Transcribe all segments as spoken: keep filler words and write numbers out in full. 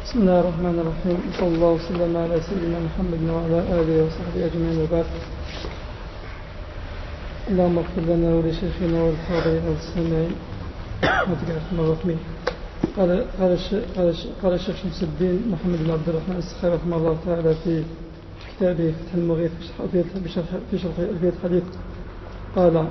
بسم الله الرحمن الرحيم. صلى الله وسلم على سيدنا محمد وعلى آله وصحبه أجمعين وبعد. اللهم اغفر لنا ولشيخنا والحاضرين والسامعين وتكلم الرحمين. قال قال قال الشيخ شمس الدين محمد بن عبد الرحمن السخاوي رحمه الله تعالى في كتابه فتح المغيث في شرح ألفية الحديث قال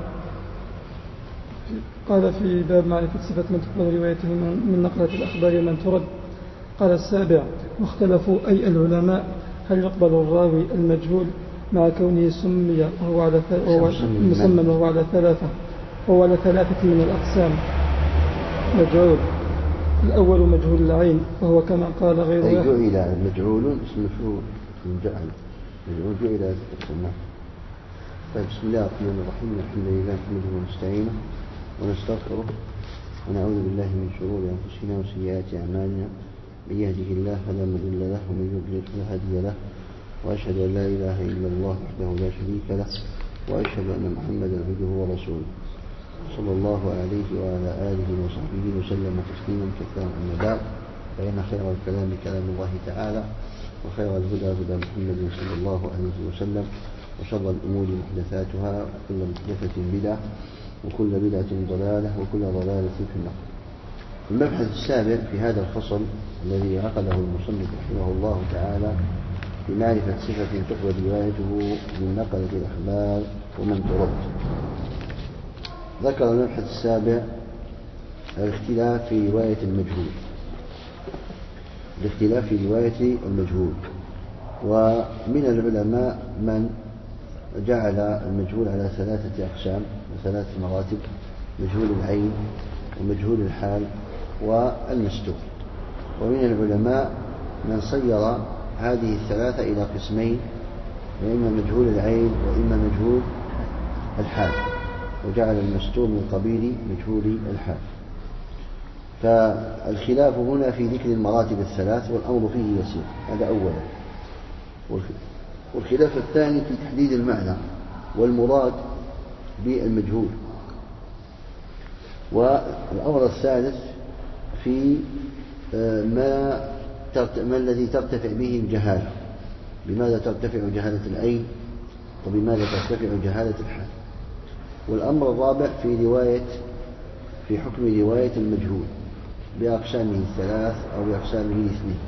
قال في باب معرفة صفة من تقبل روايته من نقلة الأخبار ومن ترد. قال السابع: واختلفوا أي العلماء هل يقبل الراوي المجهول مع كونه سمي وهو على مسمى وهو على ثلاثة وهو على ثلاثة من الأقسام. مجهول الأول مجهول العين وهو كما قال غير واحد. جعل مجهول اسم مفعول جعل مجهول جعل اسمه. طيب، بسم الله الرحمن الرحيم. الحمد لله نحمده ونستعينه ونستغفره ونعوذ بالله من شرور أنفسنا وسيئات أعمالنا. من يهده الله فلا مضل له ومن يضلل فلا هادي له، وأشهد أن لا إله إلا الله وحده لا شريك له، وأشهد أن محمدا عبده ورسوله صلى الله عليه وعلى آله وصحبه وسلم تسليما كثيرا. أما بعد، فإن خير الكلام كلام الله تعالى، وخير الهدى هدى محمد صلى الله عليه وسلم، وشر الأمور محدثاتها، وكل محدثة بدعة، وكل بدعة ضلالة، وكل ضلالة في النار. المبحث السابع في هذا الفصل الذي عقده المصنف رحمه الله تعالى في معرفة صفة تقبل روايته من نقلة الأخبار ومن ترد. ذكر المبحث السابع الاختلاف في رواية المجهول الاختلاف في رواية المجهول ومن العلماء من جعل المجهول على ثلاثة أقسام وثلاث مراتب: مجهول العين ومجهول الحال والمستور. ومن العلماء من صير هذه الثلاثة إلى قسمين: وإما مجهول العين وإما مجهول الحال، وجعل المستور من قبيل مجهول الحال. فالخلاف هنا في ذكر المراتب الثلاث والأمر فيه يسير. هذا أولا. والخلاف الثاني في تحديد المعنى والمراد بالمجهول. والأمر الثالث في ما ما الذي ترتفع به الجهالة، بماذا ترتفع جهالة العين وبماذا ترتفع جهالة الحال. والأمر الرابع في رواية في حكم رواية المجهول بأقسامه الثلاث أو بأقسامه الاثنين.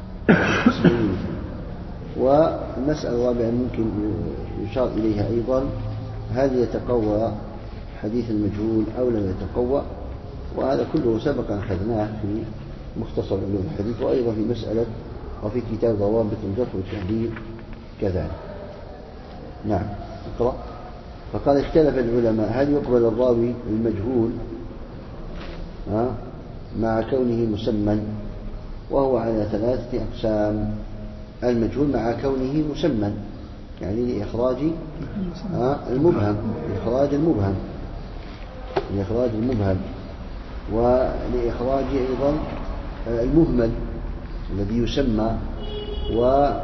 والمسألة الرابعة ممكن يشار إليها أيضا: هل يتقوى حديث المجهول أو لا يتقوى؟ وهذا كله سبق أن أخذناه في مختصر علوم الحديث، وأيضا في مسألة وفي كتاب ضوابط الجرح والتعديل كذلك. نعم، اقرأ. فقال: اختلف العلماء هل يقبل الراوي المجهول مع كونه مسمى وهو على ثلاثة أقسام: المجهول مع كونه مسمى يعني لإخراج المبهم لإخراج المبهم لإخراج المبهم ولإخراج أيضا المهمل الذي يسمى ولا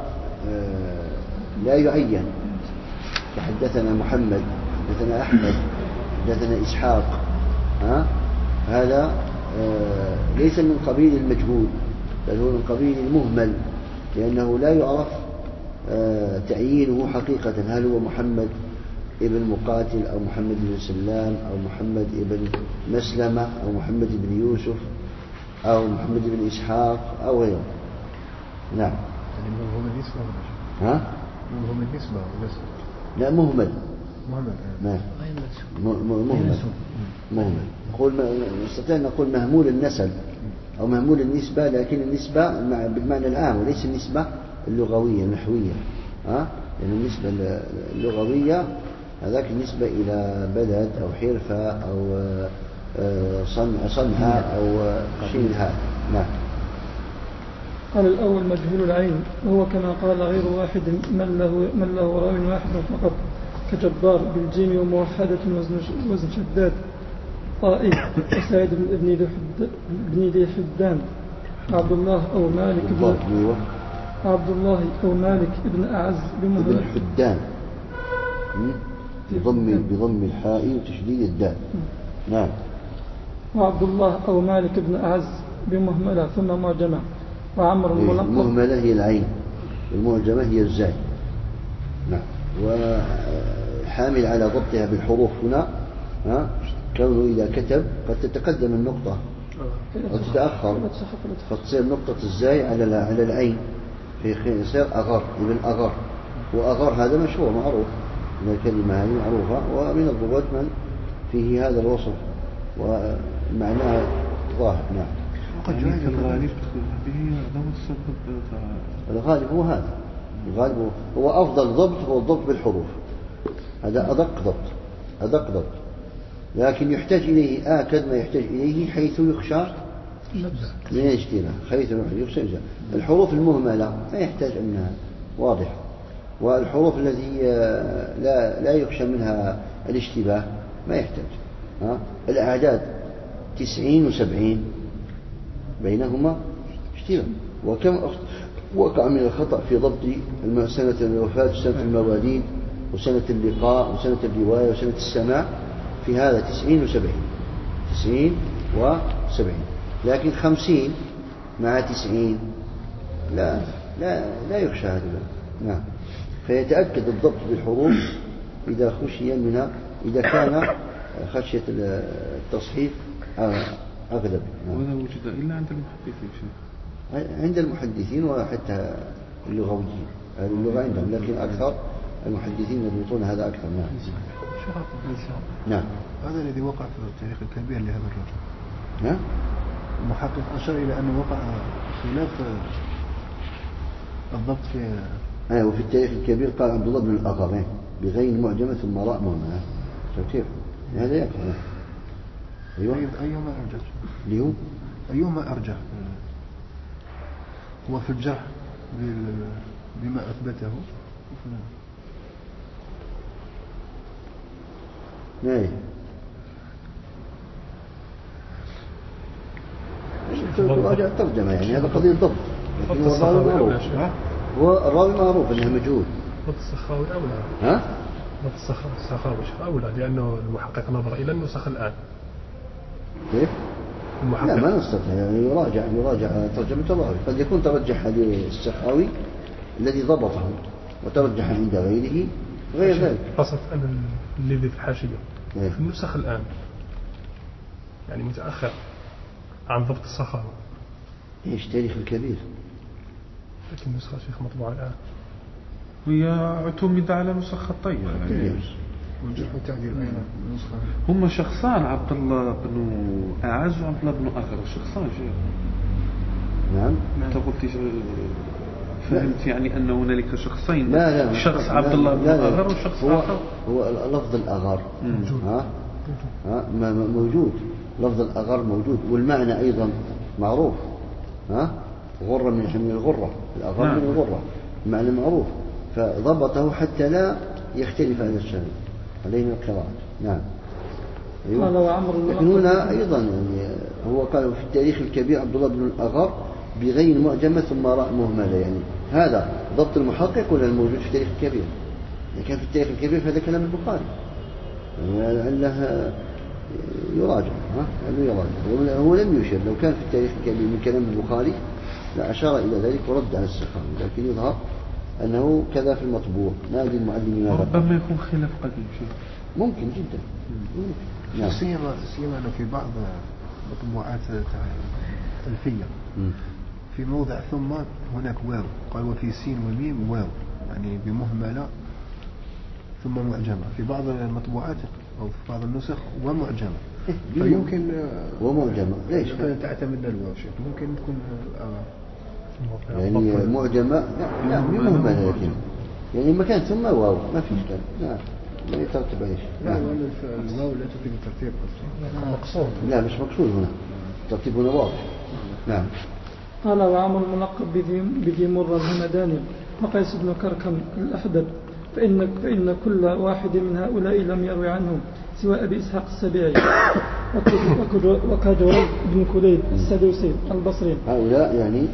يعين، فحدثنا محمد، حدثنا أحمد، حدثنا إسحاق. ها؟ هذا ليس من قبيل المجهول، بل هو من قبيل المهمل، لأنه لا يعرف تعيينه حقيقة. هل هو محمد ابن مقاتل أو محمد بن سلام أو محمد ابن مسلمة أو محمد بن يوسف أو محمد بن إسحاق أو غيره. نعم. هو من اسمه. ها؟ هو من اسمه. لا، مهمل. مهمل. نعم. مهمل. مهمل. نقول نستطيع نقول مهمول النسب أو مهمول النسبة، لكن النسبة بالمعنى العام وليس النسبة اللغوية النحوية. ها؟ لأن النسبة اللغوية هذاك النسبة إلى بلد أو حرفة أو صنع صنعة أو شيء هذا. نعم. قال: الأول مجهول العين وهو كما قال غير واحد من له من له راو واحد فقط، كجبار بالجيم وموحدة وزن شداد طائي وسعيد بن ابن ذي حدان عبد الله أو مالك بن عبد الله أو مالك ابن أعز بن حدان بضم بضم الحاء وتشديد الدال. نعم. وعبد الله أو مالك بن أعز بمهملة ثم معجمة. وعمر الملقب المهملة هي العين، المعجمة هي الزاي. نعم. وحامل على ضبطها بالحروف هنا، ها، كونه إذا كتب قد تتقدم النقطة قد تتأخر، فتصير نقطة الزاي على على العين، في يصير أغر، ابن أغر. وأغر هذا مشهور معروف، من الكلمة هذه معروفة، ومن الضبط من فيه هذا الوصف ومعناه ظاهر. نعم. وقد جاء الغالب به هذا السبب. الغالب هو هذا، الغالب هو أفضل ضبط، هو الضبط بالحروف، هذا أدق ضبط، أدق ضبط. لكن يحتاج إليه آكد ما يحتاج إليه حيث يخشى من الاشتباه، حيث يخشى الحروف المهملة ما يحتاج أنها واضحة، والحروف التي لا لا يخشى منها الاشتباه ما يحتاج. ها؟ الأعداد تسعين وسبعين بينهما اشتباه، وكم وقع من الخطأ في ضبط سنة الوفاة وسنة المواليد وسنة اللقاء وسنة الرواية وسنة السماع، في هذا تسعين وسبعين، تسعين وسبعين. لكن خمسين مع تسعين لا لا لا يخشى هذا. نعم. فيتأكد الضبط بالحروف إذا خشي منها، إذا كان خشية التصحيف أغلب. نعم. وهذا وجد إلا عند المحدثين شيء. عند المحدثين وحتى اللغويين، اللغة عندهم، لكن أكثر المحدثين يضبطون هذا أكثر. نعم. نعم. هذا الذي وقع في التاريخ الكبير لهذا الرجل. نعم. المحقق أشار إلى أنه وقع خلاف الضبط في أيوة. وفي التاريخ الكبير قال عبد الله بن الأغر بغين معجمة ثم راء مهملة. كيف هذا يقع؟ أيوة. أيهما أرجح؟ اليوم أيهما أرجح؟ هو في الجرح بما أثبته. نعم. راجع الترجمة، يعني هذا قضية ضبط، لكن هو الراوي معروف. هو الراوي معروف أنه مجهول. ضبط السخاوي أولى. ها؟ ضبط السخاوي أولى، لأنه المحقق نظر إلى النسخ الآن. كيف؟ المحقق. لا ما نستطيع، يعني يراجع يراجع ترجمة الراوي، قد يكون ترجح للسخاوي الذي ضبطه وترجح عند غيره غير ذلك. قصد أن الذي في الحاشية في النسخ الآن يعني متأخر عن ضبط السخاوي. ايش تاريخ الكبير؟ لكن النسخة شيخ مطبوعة الآن وهي اعتمد على نسخ خطية يعني. والجرح والتعديل أيضا نسخة. هم شخصان، عبد الله بن أعز وعبد الله بن أغر، شخصان شيء. نعم. أنت قلت فهمت يعني أن هنالك شخصين. لا لا. شخص عبد الله بن أغر وشخص هو آخر. هو لفظ الأغر ها ها موجود، لفظ الأغر موجود، والمعنى أيضا معروف. ها غرة من من الغرة، الأغر نعم. من الغرة، المعنى معروف، فضبطه حتى لا يختلف عن الشارع علينا القراءة. نعم. أيوة. لكن هنا أيضا يعني هو قال في التاريخ الكبير عبد الله بن الأغر بغين معجمة ثم راء مهملة، يعني هذا ضبط المحقق ولا الموجود في التاريخ الكبير؟ إذا كان في التاريخ الكبير فهذا كلام البخاري، يعني لعله يراجع. ها يراجع. هو لم يشير، لو كان في التاريخ الكبير من كلام البخاري لا أشار إلى ذلك ورد على السخاوي، لكن يظهر أنه كذا في المطبوع. ما أدري المعلمين ربما يكون خلاف قديم شيء. ممكن جدا. ممكن. نعم. سيما سيما أنه في بعض مطبوعات الفية في موضع ثم هناك واو، قال وفي سين وميم واو، يعني بمهملة ثم معجمة. في بعض المطبوعات أو في بعض النسخ ومعجمة، فيمكن ومعجمة. ليش؟ تعتمد الواو شيء، ممكن تكون يعني معجمة لا بمهملة، لكن يعني مكان ثم واو ما في إشكال. لا لا يترتب عليه. لا الواو لا تفيد الترتيب مقصود. لا مش مقصود هنا، الترتيب هنا واضح. نعم. قال وعمر الملقب بذي مرة الهمداني وقيس بن كركم الأحدب، فإن, فإن كل واحد من هؤلاء لم يروي عنهم سوى أبي إسحاق السبيعي وكجريد بن كليب السدوسي البصري. هؤلاء يعني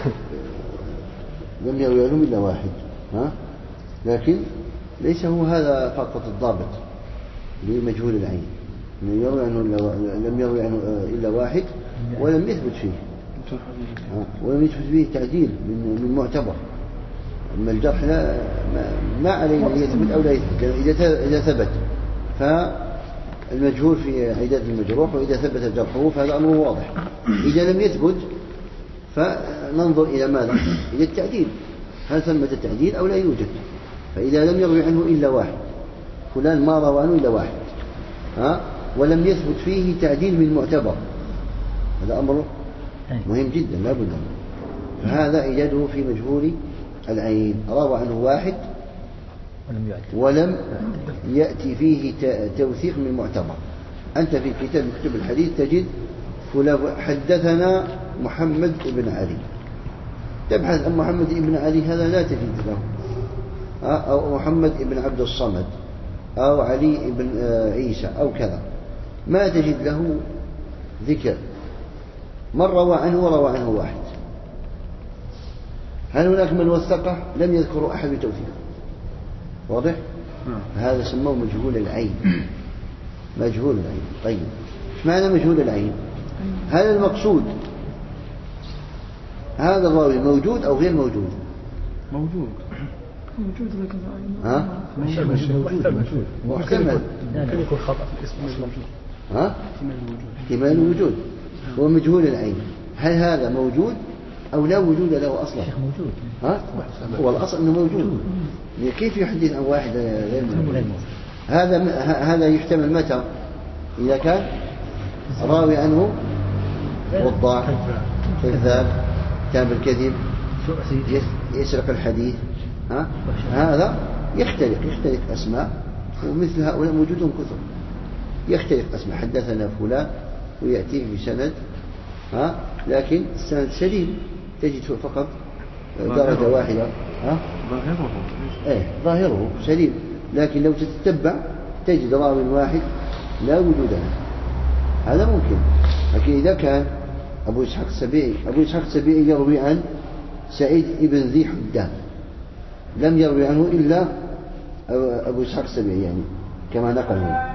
لم يروي عنهم إلا واحد. ها؟ لكن ليس هو هذا فقط الضابط لمجهول العين، لم يروي عنه إلا واحد ولم يثبت فيه ولم يثبت فيه تعديل من من معتبر. أما الجرح لا ما, ما عليه أن يثبت أو لا يثبت، إذا إذا ثبت فالمجهول في عداد المجروح، وإذا ثبت جرحه فهذا أمر واضح. إذا لم يثبت فننظر إلى ماذا؟ إلى التعديل، هل ثمة التعديل أو لا يوجد؟ فإذا لم يروي عنه إلا واحد، فلان ما روى عنه إلا واحد، ها، ولم يثبت فيه تعديل من معتبر، هذا أمر مهم جدا لا بد منه. فهذا إيجاده في مجهول العين، روى عنه واحد ولم يأتي فيه توثيق من معتبر. أنت في كتاب كتب الحديث تجد حدثنا محمد بن علي، تبحث عن محمد بن علي، هذا لا تجد له، أو محمد بن عبد الصمد أو علي بن عيسى أو كذا، ما تجد له ذكر. من روى عنه وروى عنه واحد. هل هناك من وثقه؟ لم يذكر أحد بتوثيقه. واضح؟ هذا سموه مجهول العين. مجهول العين. طيب ايش معنى مجهول العين؟ هل المقصود هذا الراوي موجود أو غير موجود؟ موجود موجود لكن ها؟ موجود محتمل، ممكن يكون خطأ في الاسم مش موجود. ها؟ احتمال الوجود. هو مجهول العين، هل هذا موجود أو لا وجود له أصلا؟ موجود. ها؟ هو الأصل أنه موجود. كيف يحدث عن واحد غير موجود؟ هذا هذا يحتمل متى؟ إذا كان راوي عنه وضاع، كذاب، تام الكذب، يسرق الحديث، ها؟ هذا يختلف يختلف أسماء، ومثل هؤلاء موجودون كثر. يختلف أسماء، حدثنا فلان ويأتيه بسند، ها، لكن السند سليم، تجد فقط درجة واحدة، ها، ظاهره ايه ظاهره سليم، لكن لو تتبع تجد راوي واحد لا وجود له. هذا ممكن. لكن إذا كان أبو إسحاق السبيعي أبو إسحاق السبيعي يروي عن سعيد ابن ذي حدان، لم يروي عنه إلا أبو إسحاق السبيعي، يعني كما نقل هنا.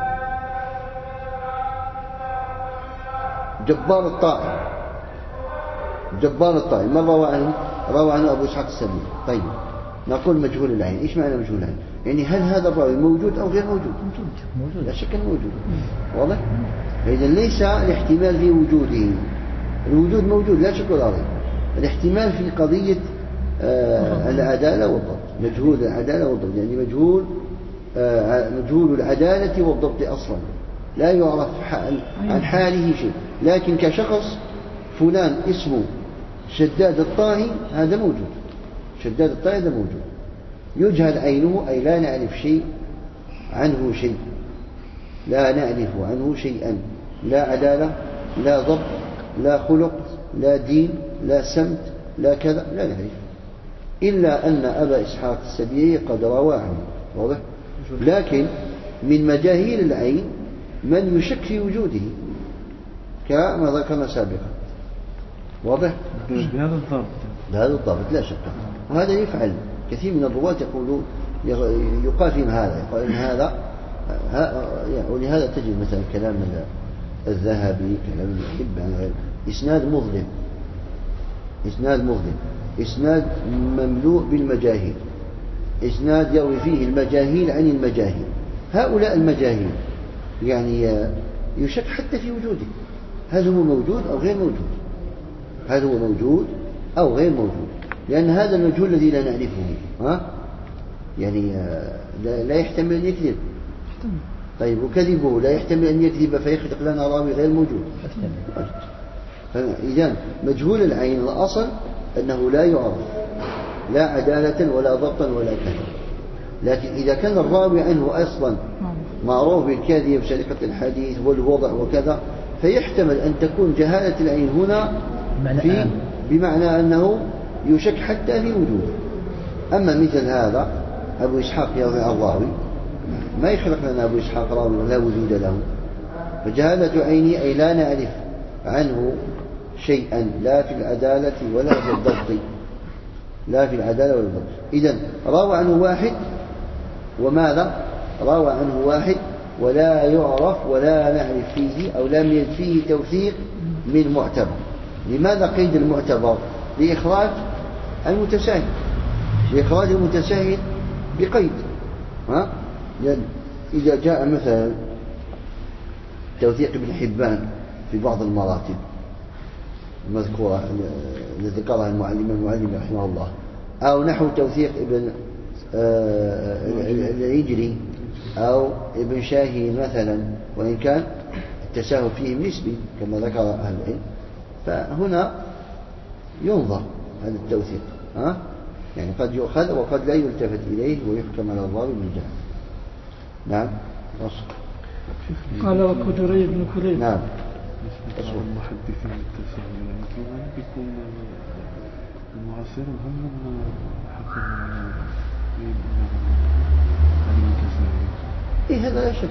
جبار الطائي جبار الطائي من روى عنه؟ روى عنه أبو إسحاق السبيعي. طيب نقول مجهول العين. إيش معنى مجهول العين؟ يعني هل هذا الراوي موجود أو غير موجود؟ موجود، لا شك أنه موجود. واضح؟ فإذا ليس الاحتمال في وجوده، الوجود موجود لا شك ولا ريب. الاحتمال في قضية آه العدالة والضبط، مجهول العدالة والضبط، يعني مجهول آه مجهول العدالة والضبط أصلا، لا يعرف عن حاله شيء، لكن كشخص فلان اسمه شداد الطائي، هذا موجود. شداد الطائي هذا موجود، يجهل عينه، أي لا نعرف شيء عنه شيء، لا نعرف عنه شيئا، لا عدالة، لا ضبط، لا خلق، لا دين، لا سمت، لا كذا، لا نعرف، إلا أن أبا إسحاق السبيعي قد روى عنه. واضح؟ لكن من مجاهيل العين من يشك في وجوده كما ذكرنا سابقا. واضح؟ بهذا الضابط بهذا الضابط لا شك. وهذا يفعل كثير من الرواة، يقولون يقال فيهم هذا، يقال إن هذا، ولهذا تجد مثلا كلام الذهبي، كلام ابن حبان، إسناد مظلم، إسناد مظلم، إسناد مملوء بالمجاهيل، إسناد يروي فيه المجاهيل عن المجاهيل. هؤلاء المجاهيل يعني يشك حتى في وجوده، هل هو موجود أو غير موجود؟ هل هو موجود أو غير موجود؟ لأن هذا المجهول الذي لا نعرفه، ها، يعني لا يحتمل أن يكذب. طيب وكذبه لا يحتمل أن يكذب فيخلق لنا راوي غير موجود. إذن مجهول العين الأصل أنه لا يعرف لا عدالة ولا ضبطا ولا كذب. لكن إذا كان الراوي عنه أصلا معروف بالكذب وسرقة الحديث والوضع وكذا، فيحتمل أن تكون جهالة العين هنا في بمعنى أنه يشك حتى في وجوده. أما مثل هذا أبو إسحاق يروي عن الراوي، ما يخلق لنا أبو إسحاق راوي ولا وجود له، فجهالة عيني أي لا نعرف عنه شيئا، لا في العدالة ولا في الضبط، لا في العدالة ولا الضبط. إذن روى عنه واحد، وماذا؟ روى عنه واحد ولا يعرف ولا نعرف فيه أو لم يجد فيه توثيق من معتبر. لماذا قيد المعتبر؟ لإخراج المتساهل، لإخراج المتساهل بقيد. ها؟ إذا جاء مثلا توثيق ابن حبان في بعض المراتب المذكورة التي ذكرها المعلم المعلم رحمه الله، أو نحو توثيق ابن العجري أو ابن شاهين مثلا، وإن كان التساهل فيه نسبي كما ذكر أهل العلم، فهنا ينظر هذا التوثيق. ها؟ يعني قد يؤخذ وقد لا يلتفت إليه ويحكم على الراوي من جهة. نعم. أصل. قال وكجري بن كليب. نعم. المحدثين التساهل يعني كمان بيكون المعاصرين هم من حكموا على المتساهل. إيه هذا لا شك.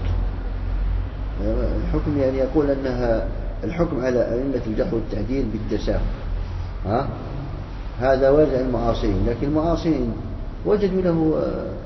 الحكم يعني يقول أنها الحكم على أئمة الجرح والتعديل بالتساهل. ها؟ هذا وجه المعاصرين، لكن المعاصرين وجدوا له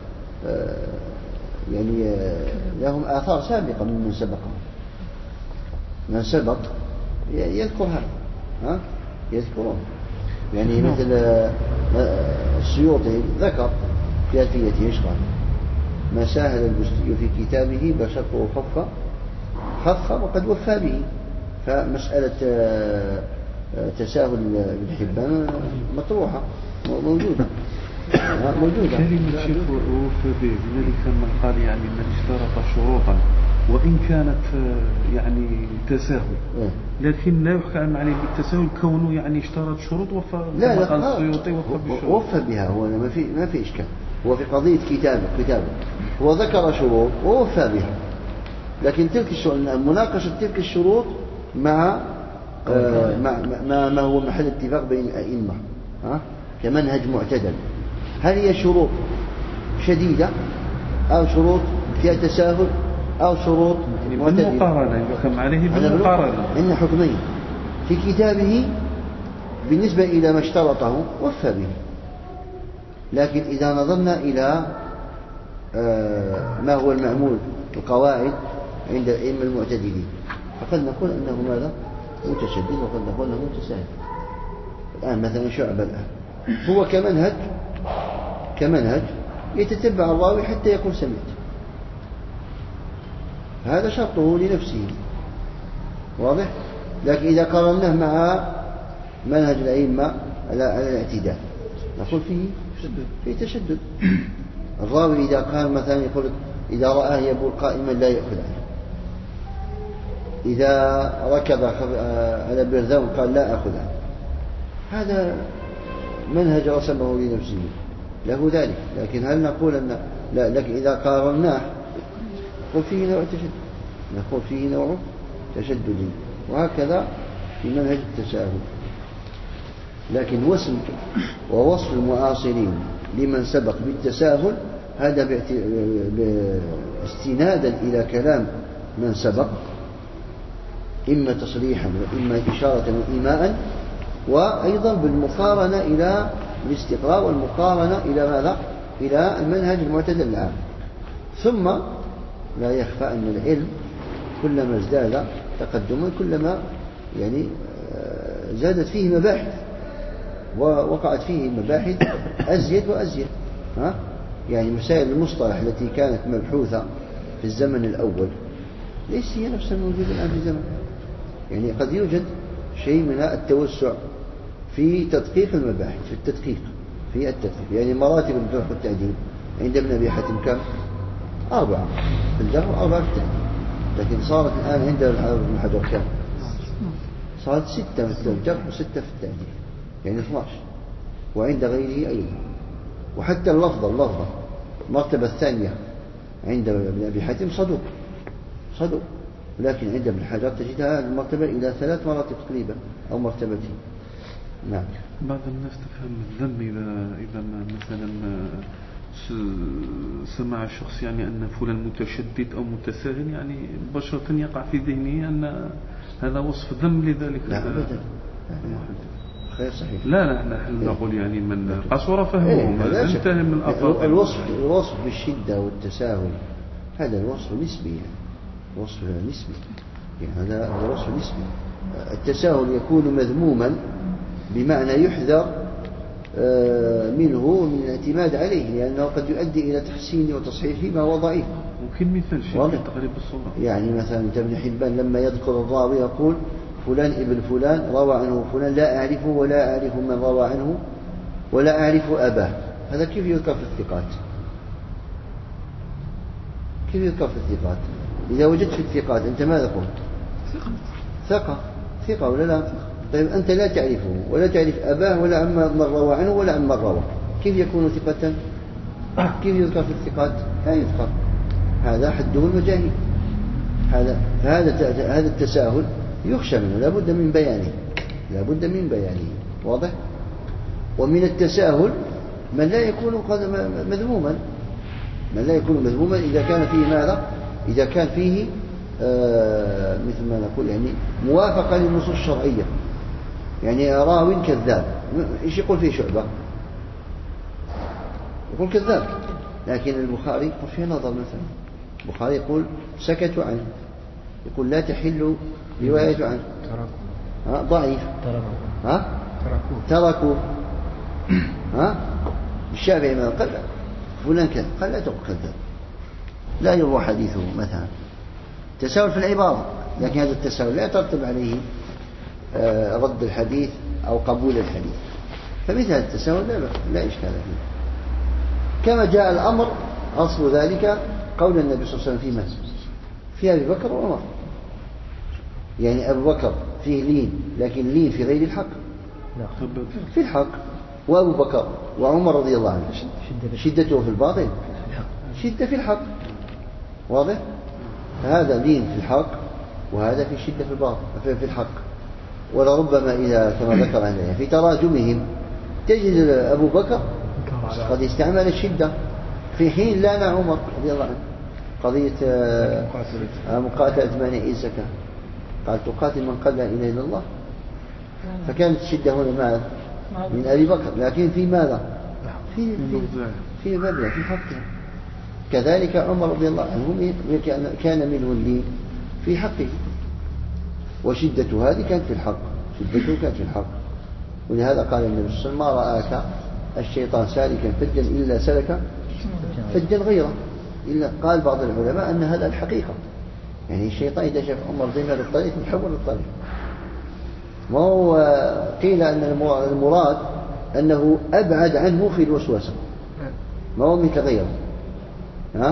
يعني لهم آثار سابقة من سبقهم. من سبق يذكر هذا. ها؟ يذكرون يعني مثل السيوطي ذكر في ألفيته إيش قال؟ ما ساهل البستي في كتابه بشرطه خف خف وقد وفى به. فمسألة تساهل ابن حبان مطروحة موجودة موجودة. كلمة شيخ وفى به هنالك من قال يعني من اشترط شروطا وإن كانت يعني تساهل، لكن لا يحكى عن معنى بالتساهل كونه يعني اشترط شروط وفى. لا لا قال السيوطي وفى بالشروط. وفى بها، هو ما في ما في إشكال. هو في قضية كتابه كتابه هو ذكر شروط ووفى بها، لكن تلك الشروط مناقشة تلك الشروط مع آه ما ما هو محل اتفاق بين الأئمة ها كمنهج معتدل. هل هي شروط شديدة أو شروط فيها تساهل أو شروط معتدلة؟ بالمقارنة يحكم عليه بالمقارنة. إن حكمين في كتابه بالنسبة إلى ما اشترطه وفى به، لكن إذا نظرنا إلى آه ما هو المعمول القواعد عند الأئمة المعتدلين فقد نقول أنه ماذا متشدد وقد نقول أنه متساهل. الآن مثلا شعبة الآن هو كمنهج كمنهج يتتبع الراوي حتى يقول سمعت، هذا شرطه لنفسه واضح. لكن إذا قارناه مع منهج الأئمة على الاعتدال نقول فيه فيه تشدد. الراوي إذا قال مثلا يقول إذا رآه يبول قائما لا يأخذ عنه، إذا ركض على برذون قال لا أخذ عنه، هذا منهج رسمه لنفسه له ذلك. لكن هل نقول أن لا؟ لكن إذا قارناه نقول فيه نوع تشدد، نقول فيه نوع تشدد. وهكذا في منهج التساهل. لكن وسم ووصف المعاصرين لمن سبق بالتساهل هذا استنادا إلى كلام من سبق إما تصريحا وإما إشارة وإيماء، وأيضا بالمقارنة إلى الاستقراء والمقارنة إلى ماذا؟ إلى المنهج المعتدل العام. ثم لا يخفى أن العلم كلما ازداد تقدما كلما يعني زادت فيه مباحث ووقعت فيه مباحث أزيد وأزيد. ها؟ يعني مسائل المصطلح التي كانت مبحوثة في الزمن الأول ليس هي نفس الموجود الآن في الزمن. يعني قد يوجد شيء من التوسع في تدقيق المباحث في التدقيق في التدقيق يعني مراتب الجرح والتعديل عند ابن أبي حاتم كم؟ أربعة في الجرح وأربعة في التعديل. لكن صارت الآن عند ابن حجر كم؟ صارت ستة في الجرح وستة في التعديل، يعني اثناشر. وعند غيره أيضا. وحتى اللفظة اللفظة المرتبة الثانية عند ابن أبي حاتم صدوق صدوق، لكن عند ابن حجر تجدها المرتبة إلى ثلاث مراتب تقريبا أو مرتبتين. نعم. بعض الناس تفهم الذم إذا إذا مثلا سمع الشخص يعني أن فلان متشدد أو متساهل، يعني مباشرة يقع في ذهنه أن هذا وصف ذم لذلك. لا أبدا غير صحيح. لا لا نحن نقول يعني من قصر فهمهم انتهى من الأفضل. الوصف الوصف بالشدة والتساهل هذا الوصف نسبي، يعني وصف نسبي، يعني هذا هو وصف نسبي. التساهل يكون مذموما بمعنى يحذر منه من الاعتماد عليه، لأنه قد يؤدي إلى تحسين وتصحيح ما هو ضعيف. ممكن مثال شيء تقريب الصورة، يعني مثلا ابن حبان لما يذكر الراوي يقول فلان ابن فلان روى عنه فلان لا أعرفه ولا أعرف من روى عنه ولا أعرف أباه. هذا كيف يذكر في الثقات؟ كيف يذكر في الثقات؟ إذا وجدت في الثقات أنت ماذا قلت؟ ثقة ثقة ثقة ولا لا؟ طيب أنت لا تعرفه ولا تعرف أباه ولا عن من روى عنه ولا عن من روى، كيف يكون ثقة؟ كيف يذكر في الثقات؟ لا يذكر. هذا حده المجاهيل. هذا هذا هذا التساهل يخشى منه، لا بد من بيانه، لا بد من بيانه. واضح؟ ومن التساهل من لا يكون مذموما، من لا يكون مذموما إذا كان فيه ماذا؟ إذا كان فيه آه مثل ما نقول يعني موافقة للنصوص الشرعية. يعني راو كذاب، إيش يقول فيه شعبة؟ يقول كذاب، لكن البخاري يقول فيه نظر. مثلا البخاري يقول سكتوا عنه، يقول لا تحل رواية عنه، ها ضعيف، ها تركوا، ها الشافعي ما قال فلان كذا، قال لا تقل كذاب، لا يروى حديثه مثلا. تساهل في العبارة، لكن هذا التساهل لا يترتب عليه رد الحديث أو قبول الحديث، فمثل هذا التساهل لا, لا إشكال فيه. كما جاء الأمر أصل ذلك قول النبي صلى الله عليه وسلم في من؟ في أبي بكر وعمر. يعني أبو بكر فيه لين، لكن لين في غير الحق، في الحق. وأبو بكر وعمر رضي الله عنه شدته في الباطل، شدة في الحق. واضح؟ هذا لين في الحق وهذا في شدة في الباطل في الحق. ولربما إذا كما ذكر عندنا في تراجمهم تجد أبو بكر قد استعمل الشدة في حين لان عمر رضي الله عنه قضية مقاتلة مانع الزكاة، قال تقاتل من قال لا إله إلا الله، فكانت الشدة هنا ماذا؟ من أبي بكر، لكن في ماذا؟ في في مبلغ في حقه. كذلك عمر رضي الله عنه كان منه اللين في حقه، وشدة هذه كانت في الحق، شدته كانت في الحق. ولهذا قال النبي صلى الله عليه وسلم ما رآك الشيطان سالكا فجا إلا سلك فجا غيره. إلا قال بعض العلماء أن هذا الحقيقة، يعني الشيطان إذا شاف عمر زي هذا الطريق يحول الطريق. ما هو قيل أن المراد أنه أبعد عنه في الوسوسة، ما هو مثل غيره. ها؟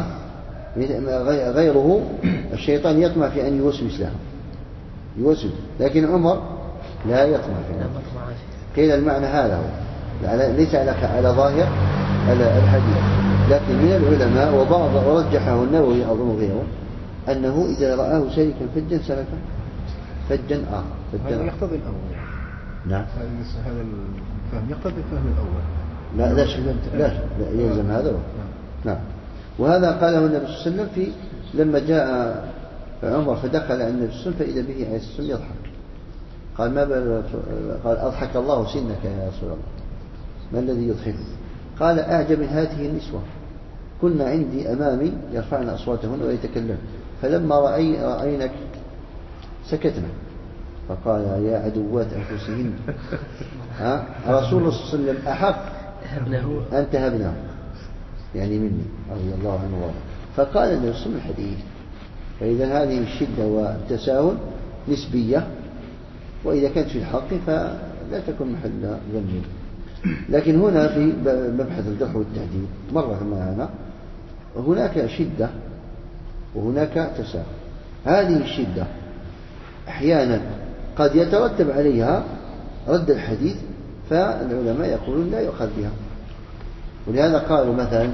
غيره الشيطان يطمع في أن يوسوس له، يوسوس، لكن عمر لا يطمع في ذلك. قيل المعنى هذا هو، ليس على ظاهر الحديث، لكن من العلماء وبعض ورجحه النووي أظن غيره أنه إذا رآه سالكا فجا سلك فجا آخر. هذا يقتضي الأول. نعم. هذا الفهم يقتضي الفهم الأول. لا لا شك لا, لا يلزم هذا هو. نعم. وهذا قاله النبي صلى الله عليه وسلم في لما جاء عمر فدخل على النبي صلى الله عليه وسلم فإذا به عليه الصلاة والسلام يضحك. قال ما بل قال أضحك الله سنك يا رسول الله، ما الذي يضحك؟ قال أعجب من هذه النسوة، كنا عندي أمامي يرفعن أصواتهن ويتكلم، فلما رأي رأينك سكتنا، فقال يا عدوات أنفسهن ها رسول الله صلى الله عليه وسلم أحق أن تهبناه، يعني مني رضي الله عنه وارضاه. فقال النبي صلى الله عليه وسلم الحديث. فإذا هذه الشدة والتساهل نسبية، وإذا كانت في الحق فلا تكون محل ذم. لكن هنا في مبحث الجرح والتعديل مرة معنا هناك شدة وهناك تساهل. هذه الشدة أحيانا قد يترتب عليها رد الحديث، فالعلماء يقولون لا يؤخذ بها. ولهذا قالوا مثلا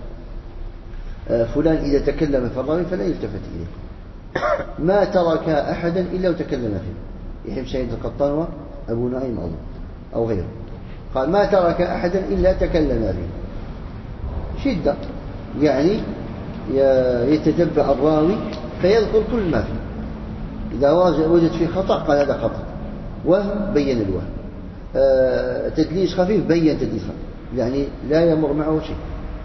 فلان إذا تكلم في الراوي فلا يلتفت إليه، ما ترك أحدا إلا وتكلم فيه، يحب سيد القطان وأبو نعيم أو, أو غيره، قال ما ترك أحدا إلا تكلم فيه. شدة يعني يتتبع الراوي فيذكر كل ما فيه، إذا وجد فيه خطأ قال هذا خطأ، وهم بين الوهم، آه تدليس خفيف بين تدليس خفيف، يعني لا يمر معه شيء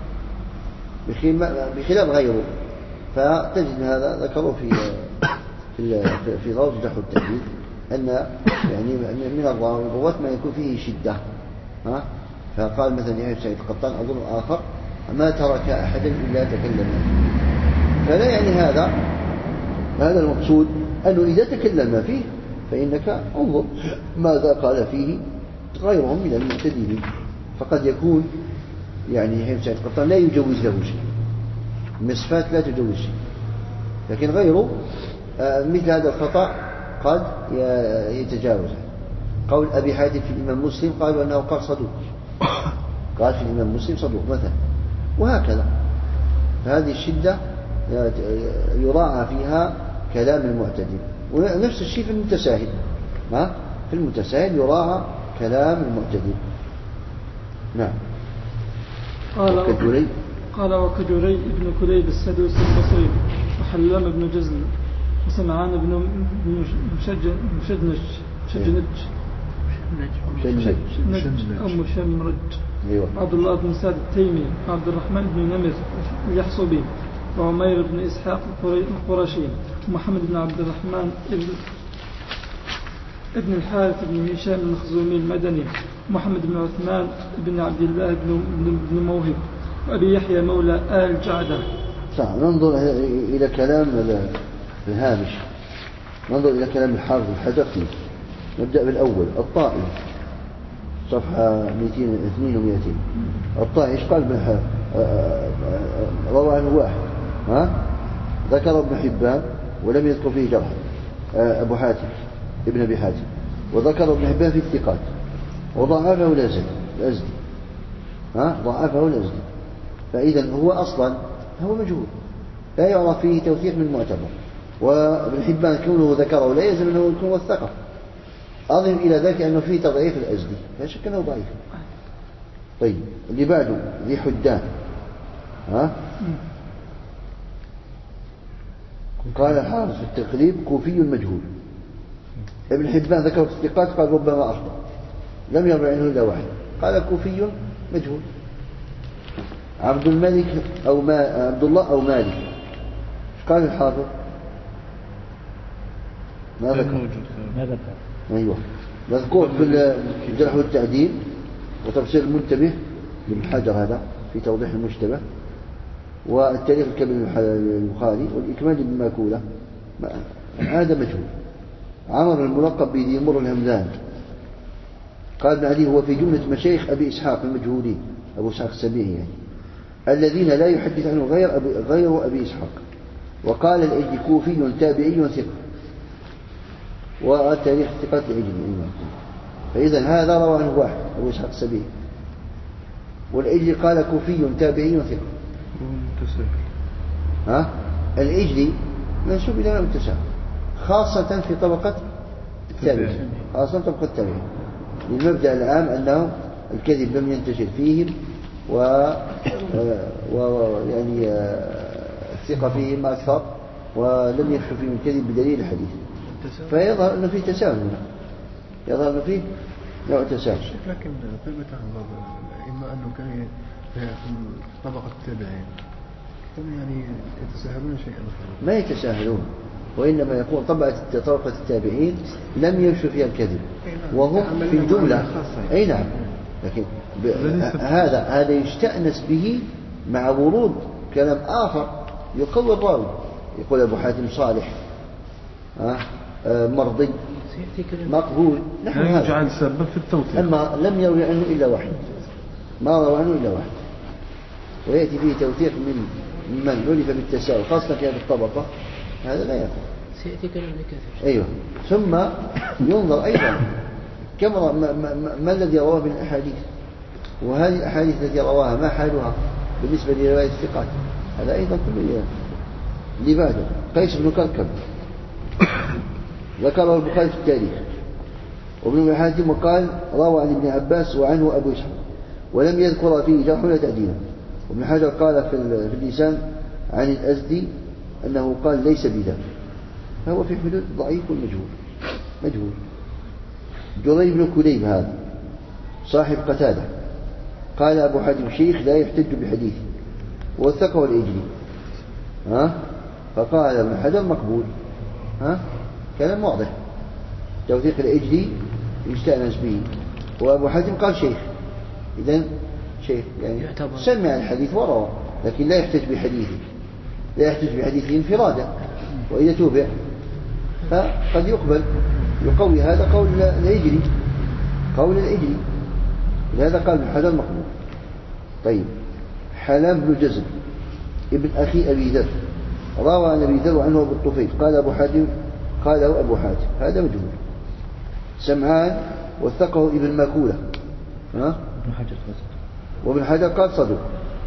بخلاف غيره. فتجد هذا ذكروا في في في ضوء الجرح والتعديل أن يعني من الرواة ما يكون فيه شدة، ها؟ فقال مثلا يحيى بن سعيد القطان أظن آخر ما ترك أحدا إلا تكلم، فلا يعني هذا هذا المقصود أنه إذا تكلم فيه فإنك انظر ماذا قال فيه غيرهم من المعتدلين، فقد يكون يعني يحيى بن سعيد القطان لا يجوز له شيء، من الصفات لا تجوز شيء، لكن غيره مثل هذا الخطأ قد يتجاوز. قول أبي حاتم في الإمام مسلم قالوا أنه قال صدوق، قال في الإمام مسلم صدوق مثلا، وهكذا. فهذه الشدة يراعى فيها كلام المعتدل، ونفس الشيء في المتساهل، ها؟ في المتساهل يراعى كلام المعتدل. نعم. قال وكجري قال وكجري ابن كليب السدوسي البصري وحلام بن جزل وسمعان بن مشدنج مشدنج أو مشمرج عبد الله بن سعد التيمي عبد الرحمن بن نمر اليحصبي وعمير بن إسحاق القرشي ومحمد بن عبد الرحمن ابن ابن الحارث بن هشام المخزومي المدني ومحمد بن عثمان بن عبد الله بن, بن موهب وأبي يحيى مولى آل جعدة. ننظر إلى كلام الهامش، ننظر إلى كلام الحافظ الحدقي. نبدأ بالأول الطائي صفحة مئتين واثنين ومئتين. الطائي إيش قال ابن روى عنه واحد، ها؟ ذكر ابن حبان ولم يذكر فيه جرح أبو حاتم ابن أبي حاتم، وذكر ابن حبان في الثقات وضعفه الأزدي، ها؟ ضعفه الأزدي، فإذا هو أصلا هو مجهول لا يعرف فيه توثيق من معتبر، وابن حبان كونه ذكره لا يلزم أنه يكون وثقه. أضف إلى ذلك أنه فيه تضعيف الأزدي لا شك أنه ضعيف. طيب اللي بعده ذي حدان، ها؟ قال الحافظ في التقريب كوفي مجهول. ابن حبان ذكر في الثقات قال ربما أخطأ لم يروي عنه إلا واحد، قال كوفي مجهول. عبد الملك أو ما عبد الله أو مالك، قال الحافظ ما ذكر ما ذكر أيوة مذكور في الجرح والتعديل وتفسير المنتبه لابن حجر هذا في توضيح المشتبه، والتاريخ الكبير البخاري، والإكمال ابن ماكولة، هذا مجهول. عمر الملقب بذي مر الهمدان قال ابن عدي هو في جملة مشايخ أبي إسحاق المجهولين، أبو إسحاق السبيعي يعني، الذين لا يحدث عنه غير أبي, غير أبي إسحاق. وقال الأجلي كوفي تابعي ثقة، والتاريخ ثقات الأجلي. فإذا هذا روى عنه واحد أبو إسحاق السبيعي، والأجلي قال كوفي تابعي ثقة. ها؟ الأجلي منسوب إلى المتساهل خاصة في طبقة التابعين، خاصة طبقة التابعين، للمبدأ العام أنه الكذب لم ينتشر فيهم و ويعني الثقة فيهم أكثر ولم يخشوا فيهم الكذب بدليل الحديث، فيظهر أنه فيه تساهل هنا، يظهر أنه فيه نوع تساهل. لكن ثبت عن بعض إما أنه كان في طبقة التابعين كانوا يعني يتساهلون شيئا، ما يتساهلون، وإنما يكون طبقة طبقة التابعين لم يمشوا فيها الكذب وهم في الجملة. أي نعم، لكن هذا هذا يستأنس به مع ورود كلام آخر يقوي الراوي، يقول أبو حاتم صالح، آه مرضي مقبول، نحن لا يجعل سبب في التوثيق، أما لم يروي عنه إلا واحد، ما روى عنه إلا واحد، ويأتي فيه توثيق من من عرف بالتساهل خاصة في هذه الطبقة، هذا لا يكون. سيأتي كلام لكثير. أيوه. ثم ينظر أيضا كم ما, ما, ما الذي رواه من الأحاديث، وهذه الأحاديث التي رواها ما حالها بالنسبة لرواية الثقات، هذا أيضا كله لبعده. قيس بن كركب ذكره البخاري في التاريخ وابن أبي حاتم وقال روى عن ابن عباس وعنه أبو إسحاق ولم يذكر فيه جرح ولا تعديلا. وابن حجر قال في اللسان عن الأزدي أنه قال ليس بذلك، فهو في حدود ضعيف والمجهول مجهول. جري بن كليب هذا صاحب قتادة قال أبو حاتم شيخ لا يحتج بحديثه ووثقه الإجلي، ها؟ فقال ابن حجر مقبول، ها؟ كلام واضح. توثيق العجلي يستأنس به. وأبو حاتم قال شيخ، إذن شيخ يعني سمع الحديث وروى، لكن لا يحتج بحديثه، لا يحتج بحديثه انفرادا، وإذا توبع فقد يقبل. يقوي هذا قول العجلي، قول العجلي، لهذا قال ابن حجر مقبول. طيب، حلام بن جزم ابن أخي أبي ذر روى عن أبي ذر عنه أبو الطفيل قال أبو حاتم قاله أبو حاتم، هذا مجهول. سمعان وثقه ابن ماكولة، ها؟ وابن حجر قال صدوق.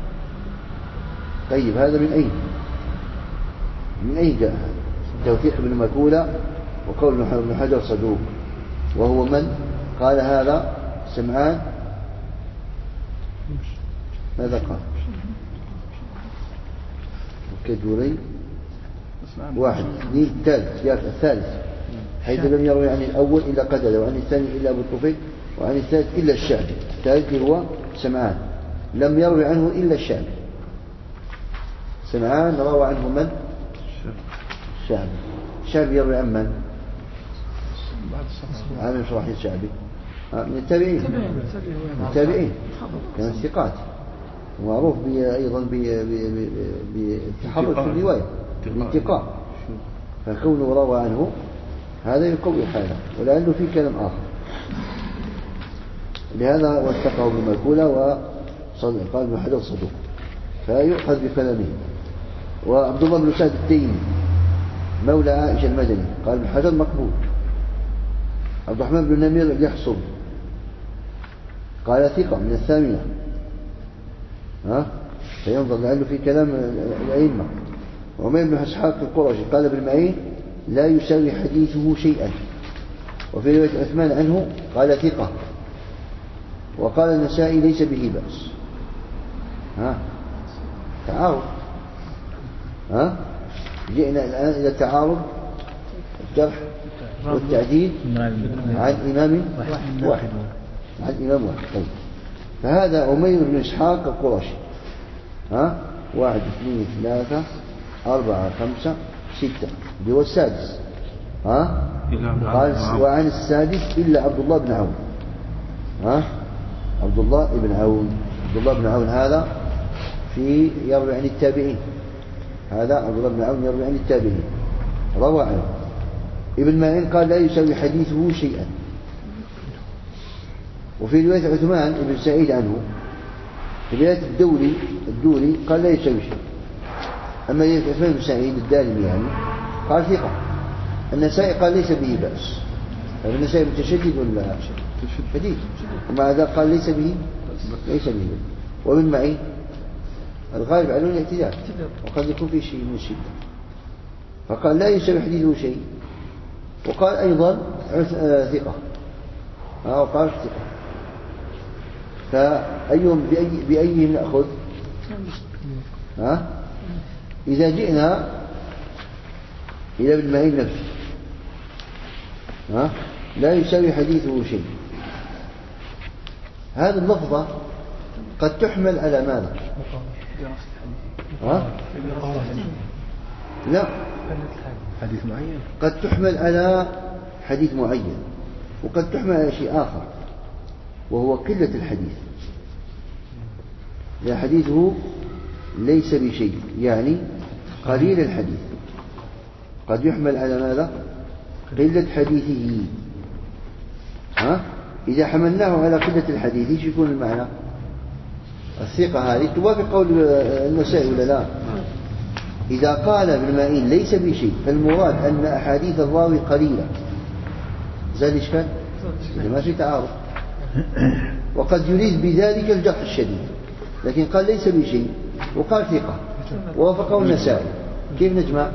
طيب، هذا من أين من أين جاء هذا توثيق ابن ماكولة وقول ابن حجر صدوق؟ وهو من قال هذا؟ سمعان ماذا قال؟ كجوري واحد اثنين ثالث جاء الثالث، حيث لم يروي عن الأول إلا قتادة، وعن الثاني إلا أبو الطفيل، وعن الثالث إلا الشعبي. الثالث هو سمعان لم يروي عنه إلا الشعبي. سمعان روى عنه من؟ الشعبي. الشعبي يروي عن من؟ عن شرحي الشعبي من التابعين، من التابعين كان الثقات، ومعروف أيضا بالتحرك في الرواية، الانتقاء، فكونه روى عنه هذا يقوي حاله، ولعله في كلام آخر. لهذا وثقه ابن ماكولة وقال ابن حجر صدوق، فيؤخذ بكلامه. وعبد الله بن سعد التيمي مولى عائشة المدني قال ابن حجر مقبول. عبد الرحمن بن نمير يحصل قال ثقة من الثامنة، ها فينظر لعله في كلام الأئمة. وعمير بن إسحاق القرشي قال ابن معين لا يساوي حديثه شيئا. وفي رواية عثمان عنه قال ثقة. وقال النسائي ليس به بأس. ها تعارض، ها جئنا الآن إلى تعارض الجرح والتعديل عن إمام واحد، عن إمام واحد. طيب، فهذا عمير بن إسحاق القرشي، ها واحد اثنين ثلاثة أربعة خمسة ستة، اللي هو السادس، ها قال وعن السادس إلا عبد الله بن عون، ها عبد الله بن عون. عبد الله بن عون هذا في يروي عن التابعين، هذا عبد الله بن عون يروي عن التابعين، روى عنه. ابن معين قال لا يساوي حديثه شيئا. وفي رواية عثمان بن سعيد عنه في رواية الدوري الدوري قال لا يساوي شيء. أما رواية عثمان بن سعيد الدارمي يعني قال ثقة. النسائي قال ليس به بأس. النسائي متشدد ولا شديد؟ ومع ذلك قال ليس به ليس به. وابن معين الغالب على الاعتدال، وقد يكون فيه شيء من الشدة، فقال لا يساوي حديثه شيء. وقال أيضا ثقة، ها وقال ثقة. فأيهم بأي بأيهم نأخذ؟ ها إذا جئنا إلى ابن معين نفسه، ها لا يساوي حديثه شيء، هذه اللفظة قد تحمل على ماذا؟ ها؟ لا، حديث معين قد تحمل على حديث معين، وقد تحمل على شيء آخر وهو قلة الحديث. لا حديثه ليس بشيء، يعني قليل الحديث. قد يحمل على ماذا؟ قلة حديثه. ها؟ إذا حملناه على قلة الحديث ايش يكون المعنى؟ الثقة هذه توافق قول النسائي ولا لا؟ إذا قال ابن معين ليس بشيء فالمراد أن أحاديث الراوي قليلة، زال الإشكال؟ ما في تعارض. وقد يريد بذلك الجرح الشديد، لكن قال ليس بشيء وقال ثقة ووافقه النسائي، كيف نجمع؟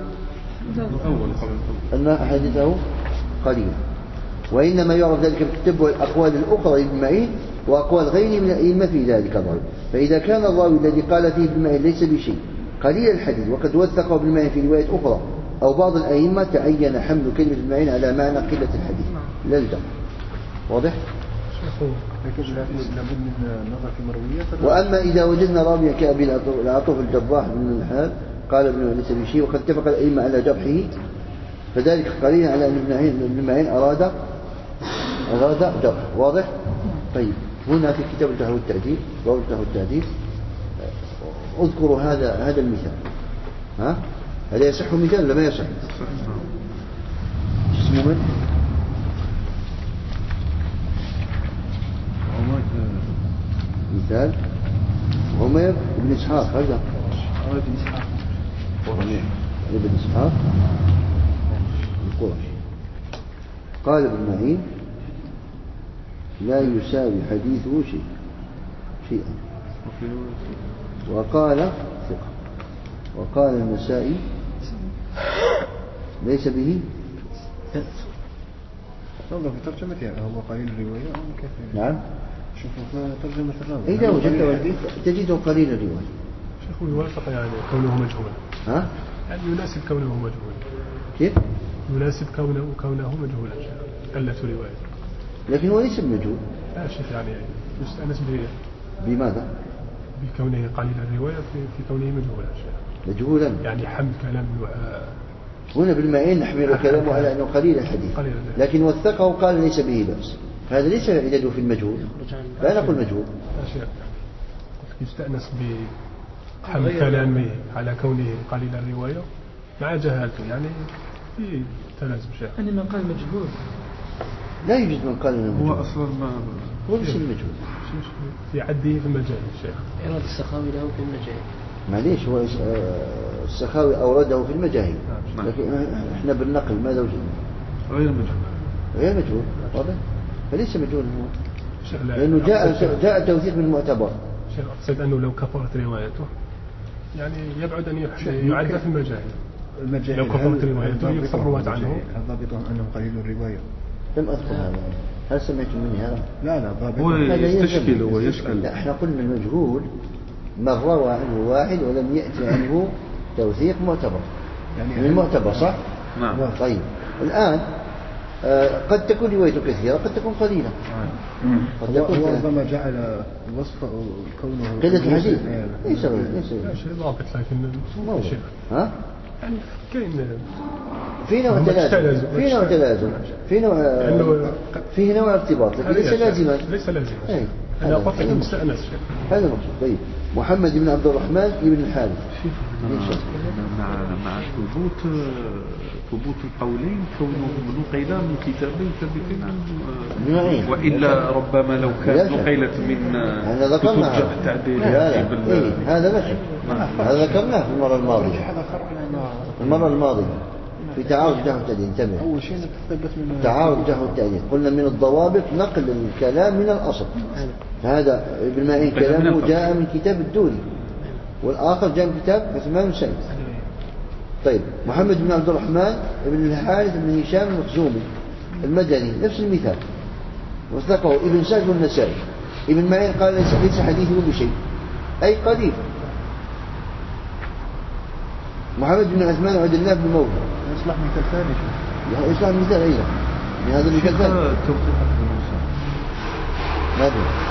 أن أحاديثه قليلة. وإنما يعرف ذلك بتتبع الأقوال الأخرى لابن معين وأقوال غيره من الأئمة في ذلك الراوي. فإذا كان الراوي الذي قال فيه ابن معين ليس بشيء قليل الحديث وقد وثقه ابن معين في رواية أخرى أو بعض الأئمة تعين حمل كلمة ابن معين على معنى قلة الحديث لا الجرح. واضح؟ لكن لابد من النظر في مرويات. وأما إذا وجدنا راويا كأبي العطوف الجراح بن الحال قال ابن معين ليس بشيء وقد اتفق الأئمة على جرحه، فذلك قليل على أن ابن معين أراد أراد جرح. واضح؟ طيب هنا في كتاب الجرح والتعديل باب الجرح والتعديل اذكروا هذا هذا المثال. ها؟ هل يصح مثال ولا ما يصح؟ اسمه من؟ مثال عمير بن إسحاق. هذا بن إسحاق ابن إسحاق القرشي. قال ابن معين لا يساوي حديثه شيء شيئا. وقال ثقة. وقال النسائي ليس به. والله في ترجمة هو قليل الرواية أو كثير. نعم. شوفوا في ترجمة الراوي. إذا وجدت تجده قليل الرواية. شيخ يوافق يعني كونه مجهول. ها؟ يعني يناسب كونه مجهول. كيف؟ يناسب كونه كونه مجهولا. قلة روايته. لكن هو ليس مجهول. لا شيخ يعني يستأنس به. بماذا؟ بكونه قليل الرواية في في كونه مجهولا. مجهولا. يعني حمل كلام هنا بالمعين نحمل كلامه على أنه قليل الحديث. قليل لكن وثقه وقال ليس به بأس. هذا ليس يدل في المجهول. لا نقول مجهول. أشياء يستأنس بحمل كلامه على كونه قليل الرواية مع جهالته يعني في تلازم شيء. أنا من قال مجهول. لا يوجد من قال انه مجهول. هو أصلا ما هو ليس المجهول. في عده في المجال الشيخ. إيراد السخاوي له في المجال. معليش هو السخاوي أورده في المجاهيل. لكن احنا بالنقل ماذا وجدنا؟ غير مجهول. غير مجهول. واضح؟ فليس مجهول هو. لأنه جاء جاء التوثيق من المعتبر. شيخ أقصد أنه لو كفرت روايته يعني يبعد أن يعد في المجاهيل. المجاهيل لو كفرت روايته يكثر الرواة عنه. ضابطهم أنهم قليل الرواية. لم أذكر هذا. هل سمعتم مني هذا؟ لا لا ضابط. هو يستشكل ويسأل. لا احنا قلنا المجهول من روى عنه واحد ولم يأتي عنه توثيق معتبر. يعني من المعتبر صح؟ نعم. طيب الآن آه قد تكون روايته كثيرة قد تكون قليلة. قد تكون ربما جعل وصف كونه قلة الحديث ليس ليس شيء ضابط لكن شيء ها يعني كاين في نوع تلازم في نوع تلازم في نوع فيه نوع ارتباط لكن ليس لازما ليس لازما اي هذا قصد مستأنس. هذا المقصود. طيب محمد بن عبد الرحمن بن الحارث مع مع ثبوت ثبوت القولين كونه نقيلا من كتابين ثابتين عنه والا ربما لو كان نقيلة من كتب التعديل هذا لا شك هذا ذكرناه في المرة الماضية المرة الماضية في تعارض جهة التعديل. انتبه أول شيء نثبت من تعارض جهة التعديل قلنا من الضوابط نقل الكلام من الأصل. هذا ابن معين كلامه جاء من كتاب الدوري والآخر جاء من كتاب عثمان بن سعيد. طيب محمد بن عبد الرحمن بن الحارث بن هشام المخزومي المدني نفس المثال وثقه ابن سعد والنسائي. ابن معين قال ليس حديثه بشيء أي قليل. محمد بن عثمان عبد الله بن موهب يصلح مثال ثاني. يصلح مثال أيضا هذا المثال ثاني. ماذا؟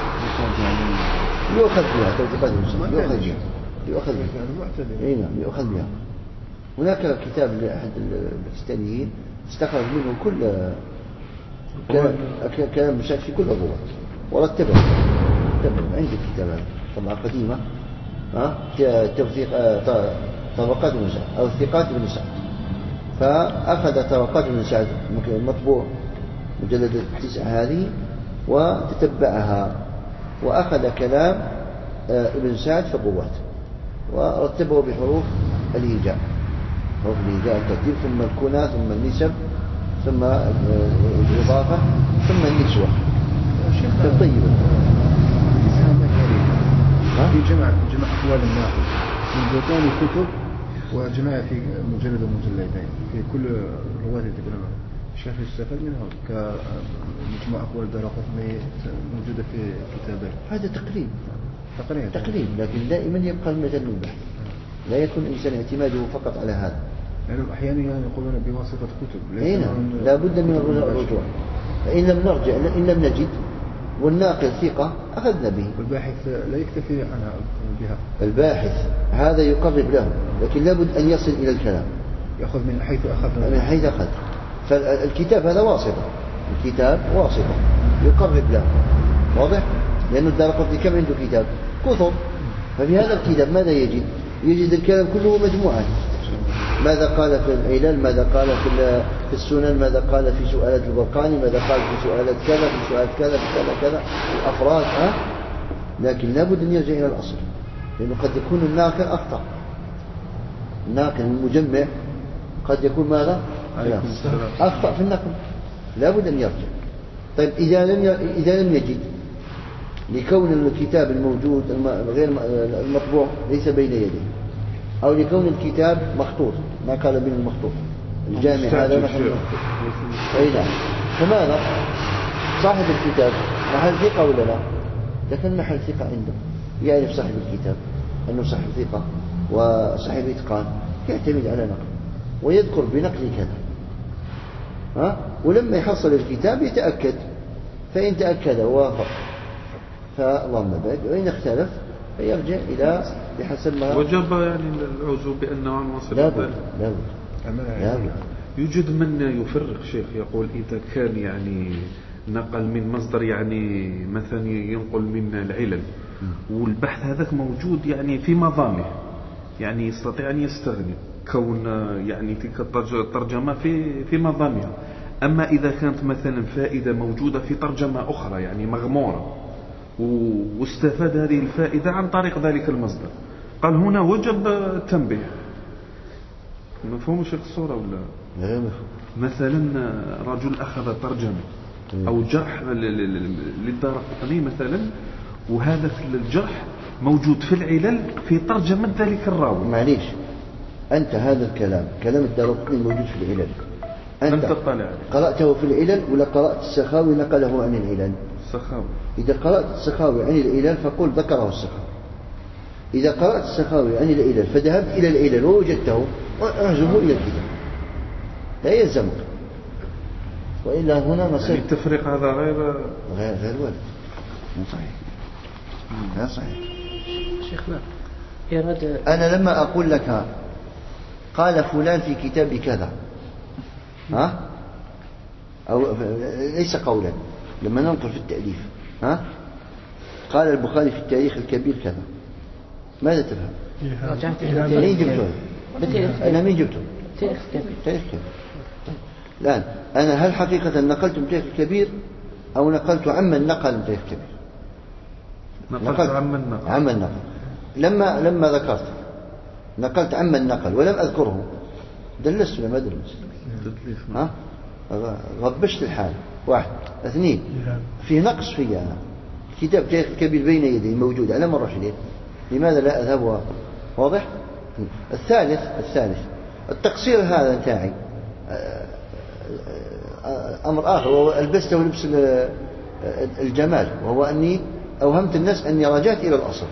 يؤخذ بها توثيقات المسلم يؤخذ بها يؤخذ بها اي نعم يؤخذ بها. هناك كتاب لأحد الباكستانيين استخرج منه كل كلام كلام مشاهد في كل الرواة ورتبه عندي الكتاب هذا طبعا قديمة ها توثيق طبقات ابن سعد أو ثقات ابن سعد. فأخذ طبقات ابن سعد مطبوع مجلد التسعة هذه وتتبعها وأخذ كلام ابن سعد في الرواة ورتبه بحروف الهجاء حروف الهجاء الترتيب ثم الكنى ثم النسب ثم الإضافة ثم النسوة. طيب في جمع جمع أقوال الناقل من بطون الكتب وجمع في مجلد ومجلدين في كل الرواة اللي تكلموا الشيخ يستفاد منهم كمجموع أقوال دارقطني موجودة في كتابين. هذا تقريب تقريب تقريب لكن دائما يبقى المجال للبحث لا يكون الإنسان اعتماده فقط على هذا. يعني أحيانا يقولون بواسطة كتب هنا لا بد من الرجوع. فإن لم نرجع إن لم نجد والناقل ثقة أخذنا به. والباحث لا يكتفي عنها بها. الباحث هذا يقرب له لكن لابد أن يصل إلى الكلام يأخذ من حيث أخذ من حيث أخذ. فالكتاب هذا واسطة الكتاب واسطة يقرب له، واضح؟ لأنه الدارقطني كم عنده كتاب؟ كثر. ففي هذا الكتاب ماذا يجد؟ يجد الكلام كله مجموعة، ماذا قال في العلل، ماذا قال في السنن، ماذا قال في سؤالات البرقاني، ماذا قال في سؤالات كذا، في سؤالات كذا، في كذا كذا الأفراد. ها؟ لكن لابد أن يرجع إلى الأصل، لأنه قد يكون الناقل أخطأ. الناقل المجمع قد يكون ماذا؟ لا. أخطأ في النقل، لابد أن يرجع. طيب إذا لم إذا لم يجد، لكون الكتاب الموجود غير المطبوع ليس بين يديه، أو لكون الكتاب مخطوط، ما قال من المخطوط الجامع هذا نحن المخطوط، أي نعم، فماذا؟ صاحب الكتاب محل ثقة ولا لا؟ لكن محل ثقة عنده، يعرف صاحب الكتاب أنه صاحب ثقة وصاحب إتقان، يعتمد على نقل ويذكر بنقل كذا. ها؟ ولما يحصل الكتاب يتأكد، فإن تأكد ووافق فاللهم بارك، وإن اختلف فيرجع إلى بحسب ما وجب يعني العزو بأنه عن وصل. لا بد لا بد. يوجد من يفرق شيخ، يقول إذا كان يعني نقل من مصدر يعني مثلا ينقل من العلل والبحث هذاك موجود يعني في مضامه، يعني يستطيع أن يستغني كون يعني تلك الترجمة في في مضامها. أما إذا كانت مثلا فائدة موجودة في ترجمة أخرى يعني مغمورة واستفاد هذه الفائدة عن طريق ذلك المصدر، قال هنا وجب التنبيه. مفهوم شيخ الصورة ولا لا؟ مفهوم. مثلا رجل أخذ ترجمة أو جرح للدارقطني مثلا، وهذا الجرح موجود في العلل في ترجمة ذلك الراوي. معليش، أنت هذا الكلام كلام الدارقطني موجود في العلل، أنت قرأته في العلل ولا قرأت السخاوي نقله عن العلل؟ السخاوي. إذا قرأت السخاوي عن العلل فقل ذكره السخاوي. إذا قرأت السخاوي عن العلل فذهبت إلى العلل ووجدته اعزمه إلى الكتاب، لا يلزمك، وإلا هنا نصير يعني التفريق هذا غير غير غير وارد، مو صحيح، لا صحيح. شيخنا إرادة أنا لما أقول لك قال فلان في كتاب كذا، ها؟ أو ليس قولا، لما ننظر في التأليف، ها؟ قال البخاري في التاريخ الكبير كذا، ماذا تفهم؟ مين جبته؟ أنا مين جبته؟ تاريخ كبير. تاريخ كبير. الآن أنا هل حقيقة نقلت من تاريخ الكبير أو نقلت عمن نقل من تاريخ الكبير؟ نقلت عمن نقل. عمن نقل. لما لما ذكرت نقلت عمن نقل ولم أذكره، دلست ولا ما دلست؟ ها؟ غبشت الحال. واحد. اثنين، في نقص في أنا كتاب تاريخ الكبير بين يدي موجود، أنا ما أروح إليه، لماذا لا أذهب؟ واضح؟ الثالث الثالث التقصير هذا تاعي أمر آخر، وهو ألبسته لبس الجمال، وهو أني أوهمت الناس أني رجعت إلى الأصل،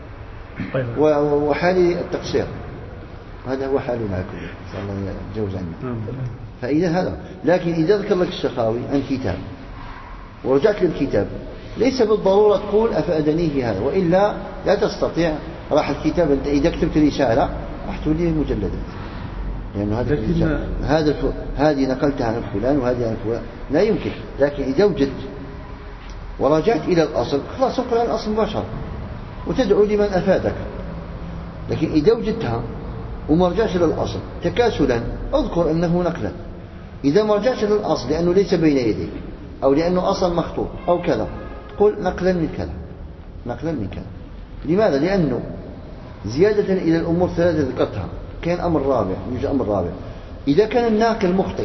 وحالي التقصير، هذا هو حالي معكم إن شاء الله يتجوز عني. فإذا هذا، لكن إذا ذكر لك السخاوي عن كتاب ورجعت للكتاب ليس بالضرورة تقول أفأدنيه هذا، وإلا لا تستطيع. راح الكتاب أنت إذا كتبت رسالة راح تولي مجلدات، لأنه يعني هذا هذا الف... هذه نقلتها عن فلان وهذه عن فلان، لا يمكن. لكن إذا وجدت ورجعت إلى الأصل خلاص انقل عن الأصل مباشرة وتدعو لمن أفادك. لكن إذا وجدتها وما رجعش إلى الأصل تكاسلا اذكر أنه نقلا. إذا ما رجعش إلى الأصل لأنه ليس بين يديك أو لأنه أصل مخطوط أو كذا، تقول نقلا من كذا، نقلا من كذا. لماذا؟ لأنه زيادة إلى الأمور ثلاثة ذكرتها، كان أمر رابع، يوجد أمر رابع. إذا كان الناقل مخطئ،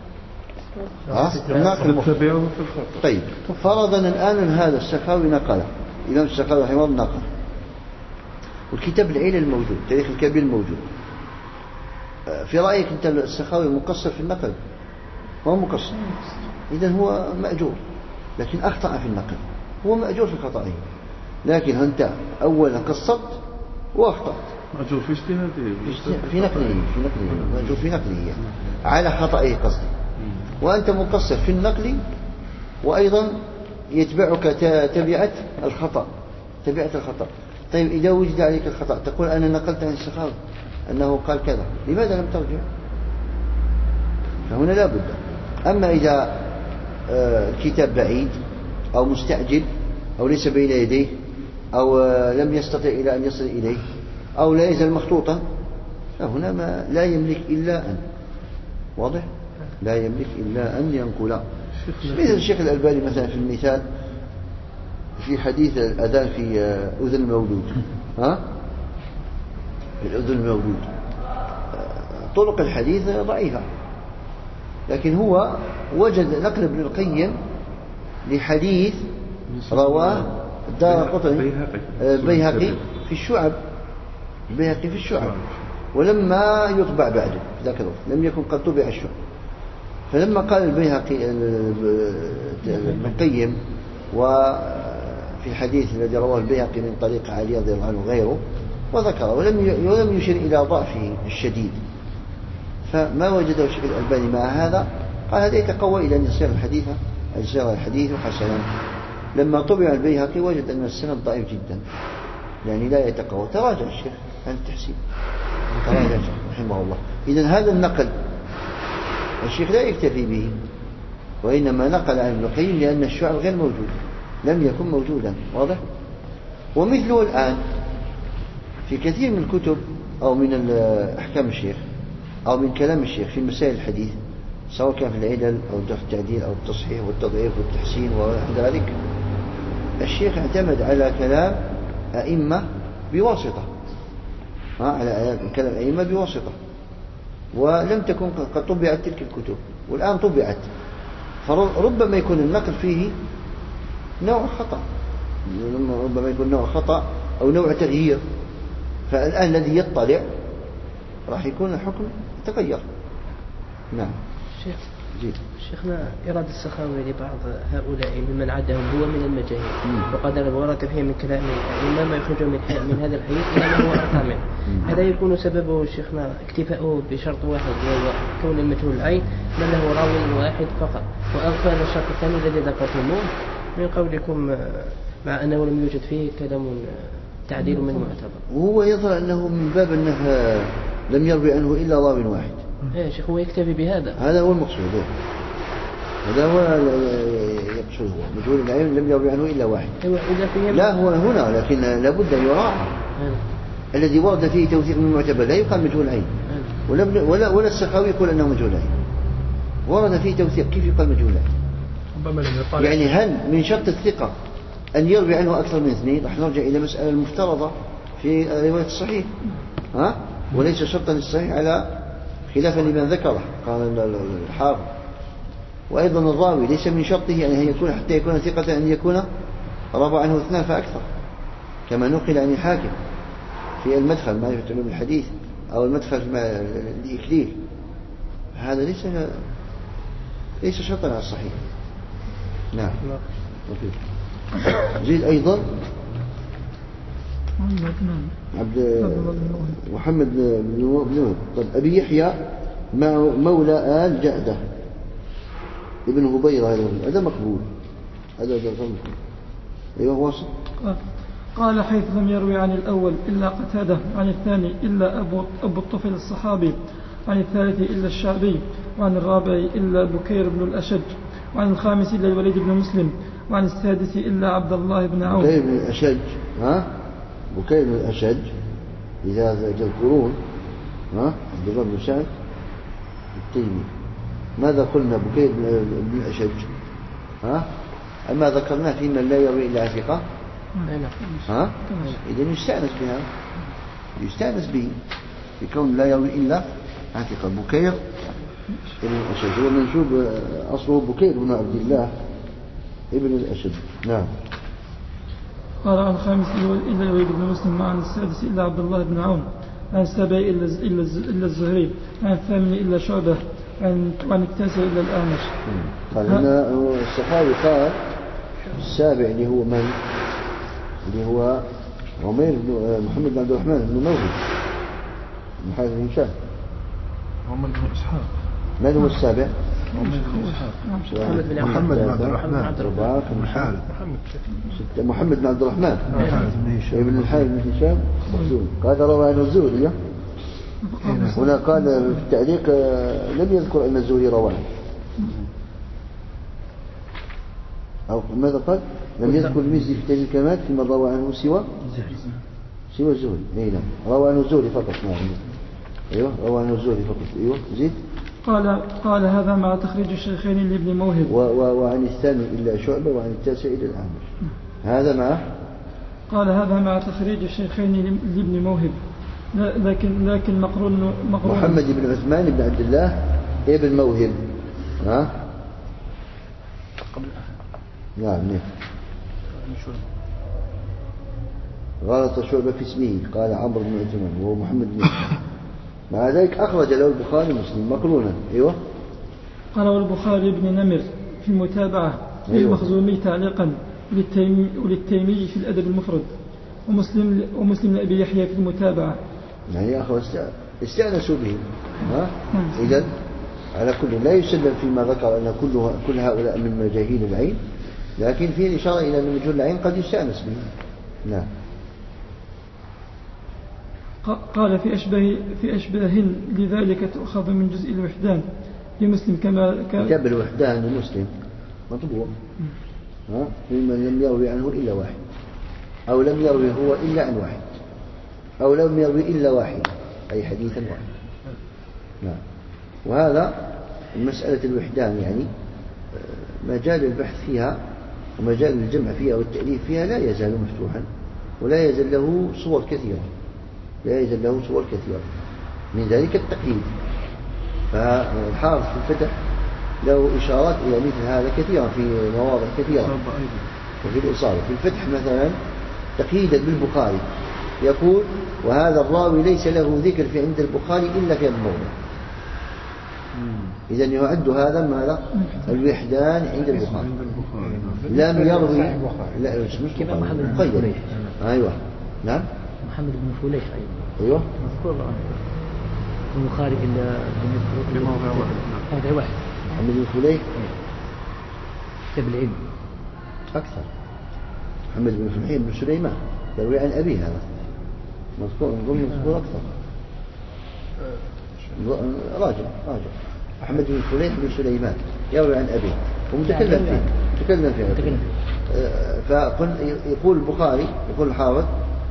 الناقل مخطئ، طيب فرضا الآن هذا السخاوي نقله، الإمام السخاوي رحمه الله نقل، والكتاب العلل الموجود، تاريخ الكبير الموجود، في رأيك أنت السخاوي مقصر في النقل؟ هو مقصر، إذن هو مأجور، لكن أخطأ في النقل، هو مأجور في خطأه. لكن أنت أولا قصرت وأخطأت، مأجور في اجتهاده، في نقله، في نقله مأجور في نقله على خطأه قصدي، وأنت مقصر في النقل وأيضا يتبعك تبعة الخطأ، تبعة الخطأ. طيب إذا وجد عليك الخطأ تقول أنا نقلت عن السخاوي أنه قال كذا، لماذا لم ترجع؟ فهنا لا بد. أما إذا الكتاب بعيد أو مستعجل أو ليس بين يديه أو لم يستطع إلى أن يصل إليه أو لا يزال مخطوطا، فهنا ما لا يملك إلا أن واضح لا يملك إلا أن ينقل. مثل الشيخ الألباني مثلا في المثال في حديث الأذان في أذن المولود، ها في الأذن المولود طرق الحديث ضعيفة، لكن هو وجد نقل ابن القيم لحديث رواه الدارقطني البيهقي في الشعب البيهقي في الشعب ولما يطبع بعده ذاك الوقت لم يكن قد طبع الشعب، فلما قال البيهقي ابن القيم وفي الحديث الذي رواه البيهقي من طريق علي رضي الله عنه وغيره وذكره ولم ولم يشير إلى ضعفه الشديد، فما وجده الشيخ الألباني مع هذا قال هذا يتقوى إلى أن يصير الحديث أن يصير الحديث حسنا. لما طبع البيهقي وجد أن السند ضعيف جدا يعني لا يتقوى، تراجع الشيخ عن التحسين تراجع رحمه الله. إذن هذا النقل الشيخ لا يكتفي به، وإنما نقل عن ابن القيم لأن الشعب غير موجود لم يكن موجودا واضح. ومثله الآن في كثير من الكتب أو من أحكام الشيخ أو من كلام الشيخ في مسائل الحديث سواء كان في العلل أو التعديل أو التصحيح والتضعيف والتحسين ونحو ذلك، الشيخ اعتمد على كلام أئمة بواسطة على كلام أئمة بواسطة ولم تكن قد طبعت تلك الكتب والآن طبعت، فربما يكون النقل فيه نوع خطأ ربما يكون نوع خطأ أو نوع تغيير، فالآن الذي يطلع راح يكون الحكم تغير. نعم شيخ جيد. شيخنا إرادة السخاوي لبعض هؤلاء ممن عدهم هو من المجاهيل وقد ورد فيه من كلام الأئمة ما يخرج من, من هذا الحديث إلى ما هو أرقى منه، هذا يكون سببه شيخنا اكتفاؤه بشرط واحد وهو كون المجهول العين من له راوي واحد فقط، وأغفل الشرط الثاني الذي ذكرتموه من قولكم مع أنه لم يوجد فيه كلام تعديل من معتبر، وهو يظهر أنه من باب أنه لم يروي عنه إلا راو واحد. يا شيخ هو يكتفي بهذا، هذا هو المقصود، هذا هو يقصد هو مجهول العين لم يروي عنه إلا واحد. لا هو هنا لكن لابد أن يراعى الذي ورد فيه توثيق من معتبر لا يقال مجهول العين ولا ولا ولا السخاوي يقول أنه مجهول العين، ورد فيه توثيق كيف يقال مجهول العين؟ يعني هل من شرط الثقة أن يروي عنه أكثر من اثنين؟ راح نرجع إلى مسألة المفترضة في رواية الصحيح ها وليس شرطا للصحيح على خلافا لمن ذكره قال الحافظ. وأيضا الراوي ليس من شرطه أن يكون حتى يكون ثقة أن يكون روى عنه اثنان فأكثر كما نقل عن الحاكم في المدخل معرفة علوم الحديث أو المدخل الإكليل، هذا ليس ليس شرطا على الصحيح. نعم زيد أيضا عبد محمد بن وهب. طب أبي يحيى مولى آل جعدة ابن هبيرة هذا مقبول هذا مقبول. أيوه واصل. قال حيث لم يروي عن الأول إلا قتادة، عن الثاني إلا أبو, أبو الطفل الصحابي، عن الثالث إلا الشعبي، وعن الرابع إلا بكير بن الأشج، وعن الخامس إلا الوليد بن مسلم، وعن السادس إلا عبد الله بن عوف. بكير بن الأشج ها بكير بن الأشج إذا تذكرون ها عبد الله بن سعد التيمي ماذا قلنا بكير بن الأشج ها أما ذكرناه في من لا يروي إلا ثقة ها إذا يستأنس بها يستأنس به بكون لا يروي إلا ثقة. بكير بن الأشج هو منسوب أصله بكير بن عبد الله ابن الأشج. نعم. قال عن الخامس إلا الوليد بن مسلم، وعن السادس إلا عبد الله بن عون، عن السابع إلا إلا الزهري، عن الثامن إلا شعبة، وعن التاسع إلا الأعمش. قال هنا الصحابي قال السابع اللي هو من اللي هو عمير بن محمد بن عبد الرحمن بن موهب بن حارث بن هشام. هم من أصحاب. من هو السابع؟ محمد بن عبد الرحمن بن حارث محمد بن عبد الرحمن ابن الحارث بن هشام قال روى عنه الزهري. هنا قال في التعليق لم يذكر أن الزهري رواه أو ماذا قال؟ لم يذكر المزي في تهذيب الكمال فيما روى عنه سوى سوى الزهري. أي نعم روى عنه الزهري فقط. نعم أيوه روى عنه الزهري فقط. أيوه زيد. قال قال هذا مع تخريج الشيخين لابن موهب. و و وعن الثاني إلا شعبة وعن التاسع إلى الأعمش. هذا مع قال هذا مع تخريج الشيخين لابن موهب لكن لكن مقرون مقرون محمد بن عثمان بن عبد الله ابن موهب. ها نعم نعم غلط شعبة في اسمه قال عمرو بن عثمان وهو محمد بن عثمان. مع ذلك أخرج له البخاري ومسلم مقرونا. أيوه قال والبخاري بن نمر في المتابعة للمخزومي تعليقا وللتيمي, وللتيمي في الأدب المفرد ومسلم ومسلم لأبي يحيى في المتابعة. يعني أخوة استأنسوا به. ها إذن على كل لا يسلم فيما ذكر أن كل كل هؤلاء من مجاهيل العين، لكن فيه إشارة إلى أن مجهول العين قد يستأنس به. نعم. قال في أشبه في أشباه لذلك تؤخذ من جزء الوحدان لمسلم كما كان كتاب الوحدان لمسلم مطبوع. ها ممن لم يروي عنه إلا واحد أو لم يروي هو إلا عن واحد أو لم يروي إلا واحد أي حديثا واحد. نعم. وهذا مسألة الوحدان يعني مجال البحث فيها ومجال الجمع فيها والتأليف فيها لا يزال مفتوحا ولا يزال له صور كثيرة لا يزال له صور كثيرة من ذلك التقييد. فالحافظ في الفتح له إشارات إلى مثل هذا كثيرا في مواضع كثيرة وفي الإصابة. في الفتح مثلا تقييدا بالبخاري يقول وهذا الراوي ليس له ذكر في عند البخاري إلا في الموضع. إذن يعد هذا ماذا الوحدان عند البخاري. لم يروي لا مش كما محمد بن فليح. أيوة نعم محمد بن فليح أيضا أيوة مذكور البخاري إلا بموضع واحد. موضع واحد. محمد بن فليح كتاب العلم أكثر. محمد بن فليح بن سليمان يروي عن أبيه هذا مذكور نقول مذكور أكثر. راجع راجع محمد بن فليح بن سليمان يروي عن أبيه ومتكلم فيه متكلم فيه. فيقول البخاري يقول الحافظ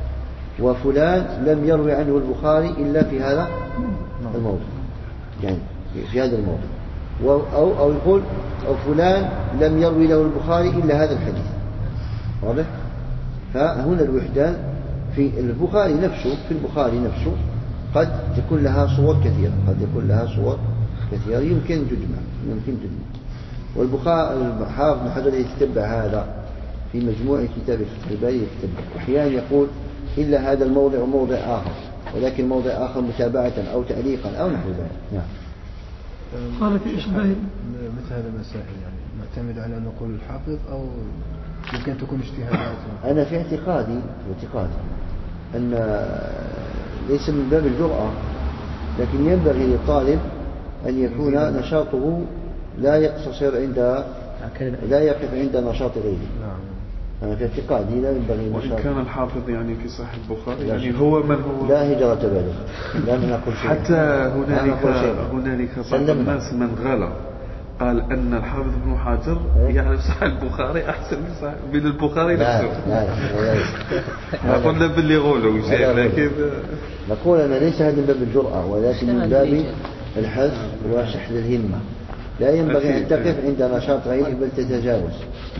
وفلان لم يروي عنه البخاري إلا في هذا الموضوع يعني في هذا الموضوع أو أو يقول أو فلان لم يروي له البخاري إلا هذا الحديث. واضح؟ فهنا الوحدان في البخاري نفسه في البخاري نفسه قد تكون لها صور كثيرة قد يكون لها صور كثيرة يمكن تجمع يمكن تجمع. والبخاري حافظ بن حجر يتتبع هذا في مجموع كتاب الفتح الباري يتتبع وأحيانا يقول إلا هذا الموضع وموضع آخر ولكن موضع آخر متابعة أو تعليقا أو نحو ذلك. نعم. قال في إشباه مثل هذا المسائل يعني نعتمد على أن نقول الحافظ أو يمكن تكون اجتهادات. أنا في اعتقادي في اعتقادي أن ليس من باب الجرأة لكن ينبغي للطالب أن يكون نشاطه لا يقتصر عند لا يقف عند نشاط غيره. أنا في اعتقادي لا ينبغي وإن كان الحافظ يعني في صحيح البخاري يعني يعني هو من هو لا هجرة بالغ لا نقول شيء. حتى هنالك هنالك بعض الناس من غلا قال أن الحافظ ابن حجر يعني صحيح البخاري أحسن من صحيح من البخاري نفسه. لا لا ما قلنا باللي يقولوا شيء لكن نقول أنا ليس هذا من باب الجرأة ولكن من باب الحث وشحذ الهمة. لا ينبغي أن تقف عند نشاط غيرك بل تتجاوز.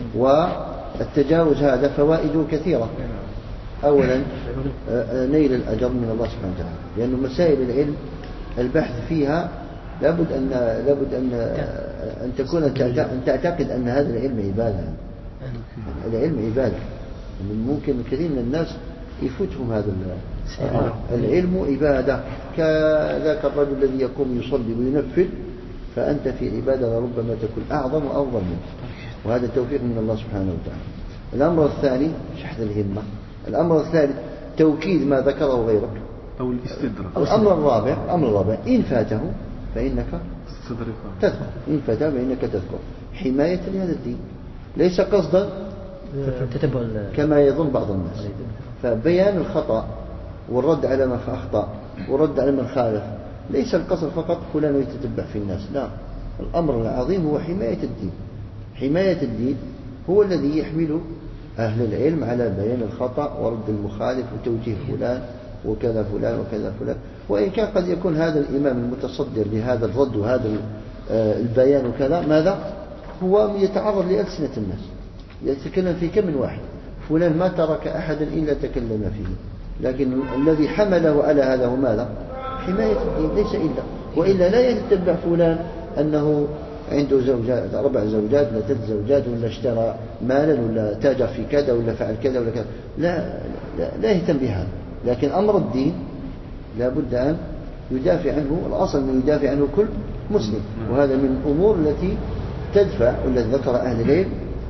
والتجاوز هذا فوائده كثيرة. أولا نيل الأجر من الله سبحانه وتعالى لأن مسائل العلم البحث فيها لابد أن لابد أن أن تكون أن تعتقد أن هذا العلم عبادة. العلم عبادة. ممكن كثير من الناس يفوتهم هذا العلم عبادة كذاك الرجل الذي يقوم يصلي وينفل فأنت في عبادة ربما تكون أعظم وأفضل منه وهذا التوفيق من الله سبحانه وتعالى. الأمر الثاني شحذ الهمة. الأمر الثالث توكيد ما ذكره غيرك أو الاستدراك. الأمر الرابع الأمر الرابع إن فاته فإنك تذكر إن فاته فإنك تذكر حماية لهذا الدين ليس قصدا كما يظن بعض الناس. فبيان الخطأ والرد على من أخطأ والرد على من خالف ليس القصد فقط فلان يتتبع في الناس. لا الأمر العظيم هو حماية الدين. حماية الدين هو الذي يحمل أهل العلم على بيان الخطأ ورد المخالف وتوجيه فلان وكذا فلان وكذا فلان. وإن كان قد يكون هذا الإمام المتصدر لهذا الرد وهذا البيان وكذا ماذا هو يتعرض لألسنة الناس، يتكلم في كم من واحد، فلان ما ترك أحدا إلا تكلم فيه، لكن الذي حمله على هذا هو ماذا؟ حماية الدين ليس إلا، وإلا لا يتبع فلان أنه عنده زوجات أربع زوجات ولا ثلاث زوجات ولا اشترى مالا ولا تاجر في كذا ولا فعل كذا ولا كذا، لا لا, لا يهتم بهذا. لكن أمر الدين لا بد أن يدافع عنه، الأصل أنه يدافع عنه كل مسلم، وهذا من الأمور التي تدفع والتي ذكر أهل العلم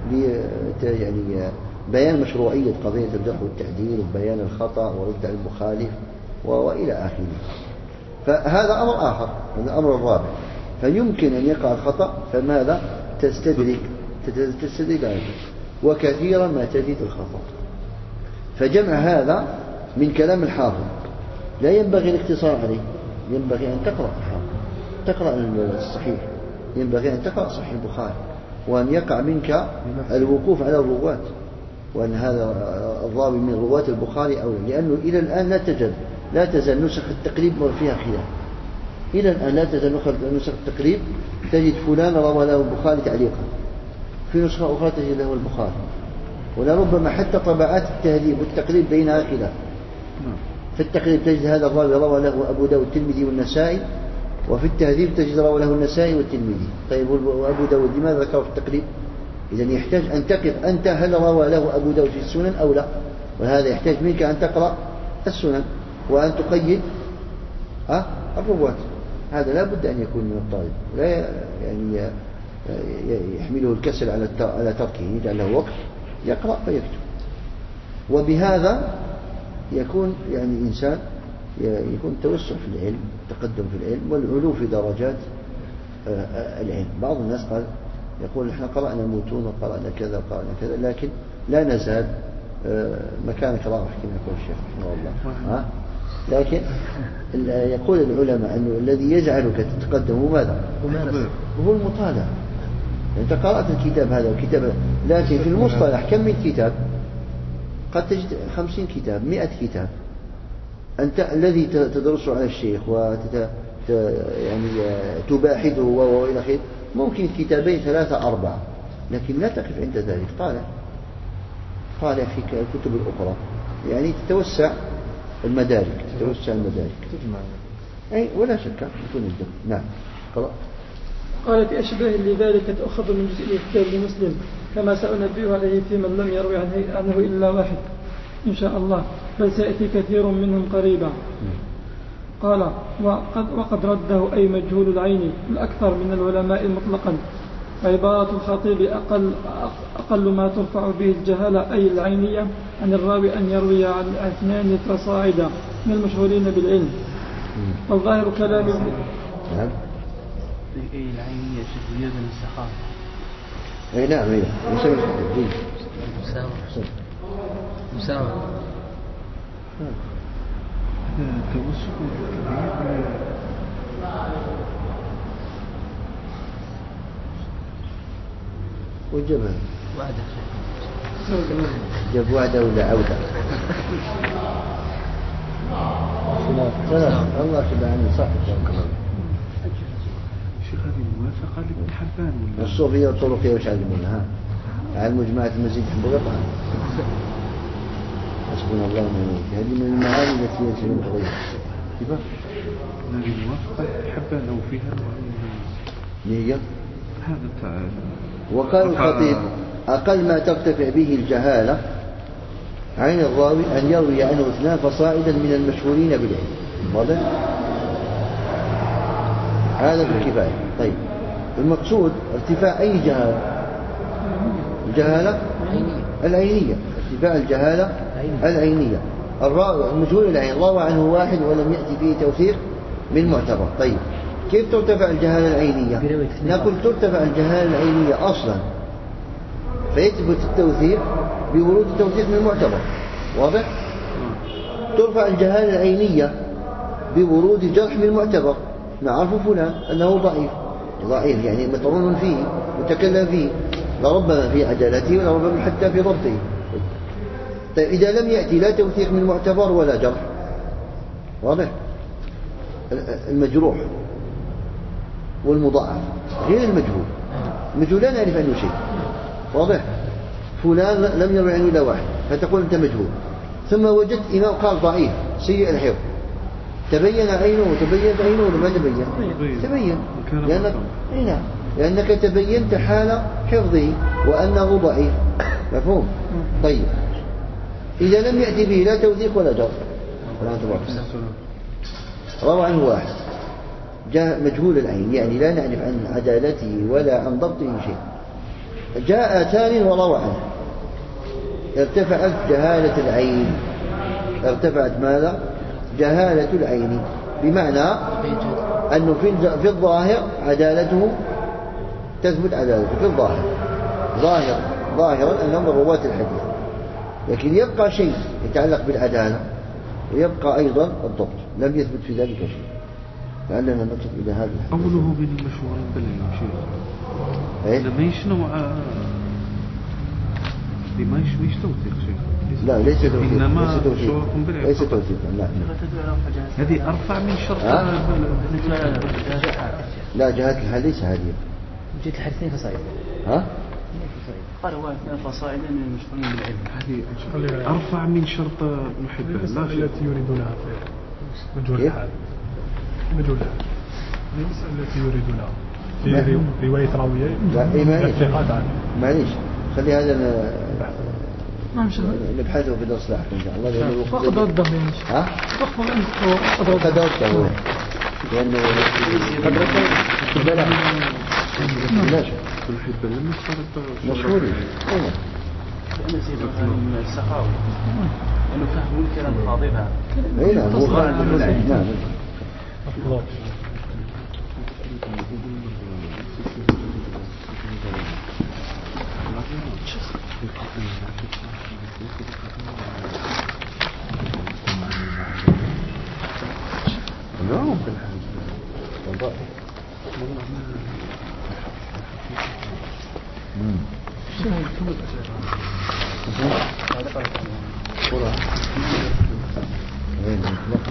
يعني بيان مشروعية قضية الجرح والتعديل وبيان الخطأ ورد المخالف وإلى آخره. فهذا أمر آخر، هذا الأمر الرابع. فيمكن أن يقع الخطأ، فماذا تستدرك تستدرك وكثيرا ما تجد الخطأ. فجمع هذا من كلام الحافظ لا ينبغي الاقتصار عليه، ينبغي أن تقرأ الحافظ، تقرأ الصحيح، ينبغي أن تقرأ صحيح البخاري، وأن يقع منك الوقوف على الرواة، وأن هذا الراوي من رواة البخاري أولى، لأنه إلى الآن لا تجد لا تزال نسخ التقريب فيها خلاف، إلى الآن لا تزال نسخ التقريب تجد فلان روى له البخاري تعليقا، في نسخة أخرى تجد له البخاري، ولربما حتى طبعات التهذيب والتقريب بينها خلاف. في التقريب تجد هذا الراوي روى له أبو داود الترمذي والنسائي، وفي التهذيب تجد روى له النسائي والترمذي. طيب وأبو داود لماذا ذكره في التقريب؟ إذن يحتاج أن تقف أنت هل روى له أبو داود في السنن أو لا، وهذا يحتاج منك أن تقرأ السنن وأن تقيد أه الرواة. هذا لا بد أن يكون من الطالب، لا يعني يحمله الكسل على على تركه، يجعل له وقت يقرأ فيكتب. وبهذا يكون يعني إنسان يكون توسع في العلم، تقدم في العلم، والعلو في درجات العلم. بعض الناس قال يقول نحن قرأنا متون وقرأنا كذا وقرأنا كذا، لكن لا نزال مكانك راح كما يقول الشيخ رحمه الله. ها؟ لكن يقول العلماء أنه الذي يجعلك تتقدم هو ماذا؟ هو المطالعة. أنت قرأت الكتاب هذا والكتاب هذا، لكن في المصطلح كم من كتاب؟ قد تجد خمسين كتاب، مئة كتاب. أنت الذي تدرسه على الشيخ وتت يعني تباحثه وإلى آخره ممكن كتابين ثلاثة أربعة، لكن لا تقف عند ذلك، طالع طالع في الكتب الأخرى، يعني تتوسع المدارك، تتوسع المدارك تجمع. أي ولا شك يكون الجمع. نعم. قرأ. قال في أشباه لذلك تأخذ من جزء الكتاب لمسلم كما سأنبه عليه في من لم يروي عنه إلا واحد إن شاء الله، بل سيأتي كثير منهم قريبا. قال وقد, وقد رده أي مجهول العين الأكثر من العلماء مطلقا. عبارة الخطيب أقل, أقل ما ترفع به الجهالة أي العينية عن الراوي أن يروي عن اثنان فصاعدا من المشهورين بالعلم. والظاهر كلام ابن أي العينية زيادة من السخاء. أي نعم أي مساوي الخطيب مساوي مساوي توسط وجبها وعدة جاب وعدة ولا عودة ثلاث الله سبحانه صح. شيخ هذه موافقة لابن حبان ولا الصوفية والطرقية وش علمونها علم جماعة المسجد حب قطعا. حسبنا الله ونعم الوكيل. هذه من المعاني التي يجب القضية. كيف؟ هذه موافقة حبان أو فيها هي هذا تعالى. وقال الخطيب أقل ما ترتفع به الجهالة عين الراوي أن يروي عنه اثنان فصاعدا من المشهورين بالعلم. واضح؟ هذا في الكفاية. طيب المقصود ارتفاع أي جهالة؟ الجهالة العينية، ارتفاع الجهالة العينية. الراوي المجهول العين روى عنه واحد ولم يأتي فيه توثيق من معتبر. طيب كيف ترتفع الجهالة العينية؟ نقول ترتفع الجهالة العينية أصلا فيثبت التوثيق بورود التوثيق من المعتبر. واضح؟ ترفع الجهالة العينية بورود الجرح من المعتبر، نعرف فلان أنه ضعيف ضعيف يعني مطعون فيه متكلم فيه، لربما في عدالته ولربما حتى في ضبطه. طيب إذا لم يأتي لا توثيق من معتبر ولا جرح، واضح؟ المجروح والمضاعف غير المجهول. المجهول لا نعرف عنه شيء، واضح؟ فلان لم يروي عنه إلا واحد فتقول أنت مجهول، ثم وجدت إمام قال ضعيف سيء الحفظ، تبين عينه وتبين عينه ولا ما تبين؟ تبين، لأنك, لأنك تبينت حال حفظه وأنه ضعيف، مفهوم؟ طيب إذا لم يأتي به لا توثيق ولا جرح، روى عنه واحد جاء مجهول العين، يعني لا نعرف عن عدالته ولا عن ضبطه شيء، جاء ثاني وروى عنه، ارتفعت جهالة العين. ارتفعت ماذا؟ جهالة العين، بمعنى أنه في الظاهر عدالته تثبت، عدالته في الظاهر ظاهر ظاهرا أنهم رواة الحديث، لكن يبقى شيء يتعلق بالعدالة ويبقى أيضا الضبط، لم يثبت في ذلك شيء. لعلنا نقصد إلى هذا الحديث. قوله بين المشهورين بالعلم شيخ إيه؟ لما يشنو لما يش توثيق شيء؟ لا ليس توثيق، إنما ليس توثيق، ليس توثيق. لا هذه أرفع من شرط. لا جهات الحال ليس هذه. جهة الحال اثنين فصائل. ها؟ قال هو اثنين فصائل من المشهورين بالعلم. هذه أرفع من شرط محبة. لا التي يريدونها في مجهول الحال. مجهول الحال. المسألة التي يريدونها في رواية راويين. لا إيه معليش. عنه. معليش. خلي هذا نعم نبحثه في درس لاحق إن شاء الله. وقد رده يعني. ها؟ وقد رده. لأنه قد رده في البلاغ. لا شيء. المحبة لم يشترط مشهورين. أين؟ لأن سيدنا من السخاوي أنه فهم الكلام خاضبها. أي نعم. هو نعم. نعم بالحق.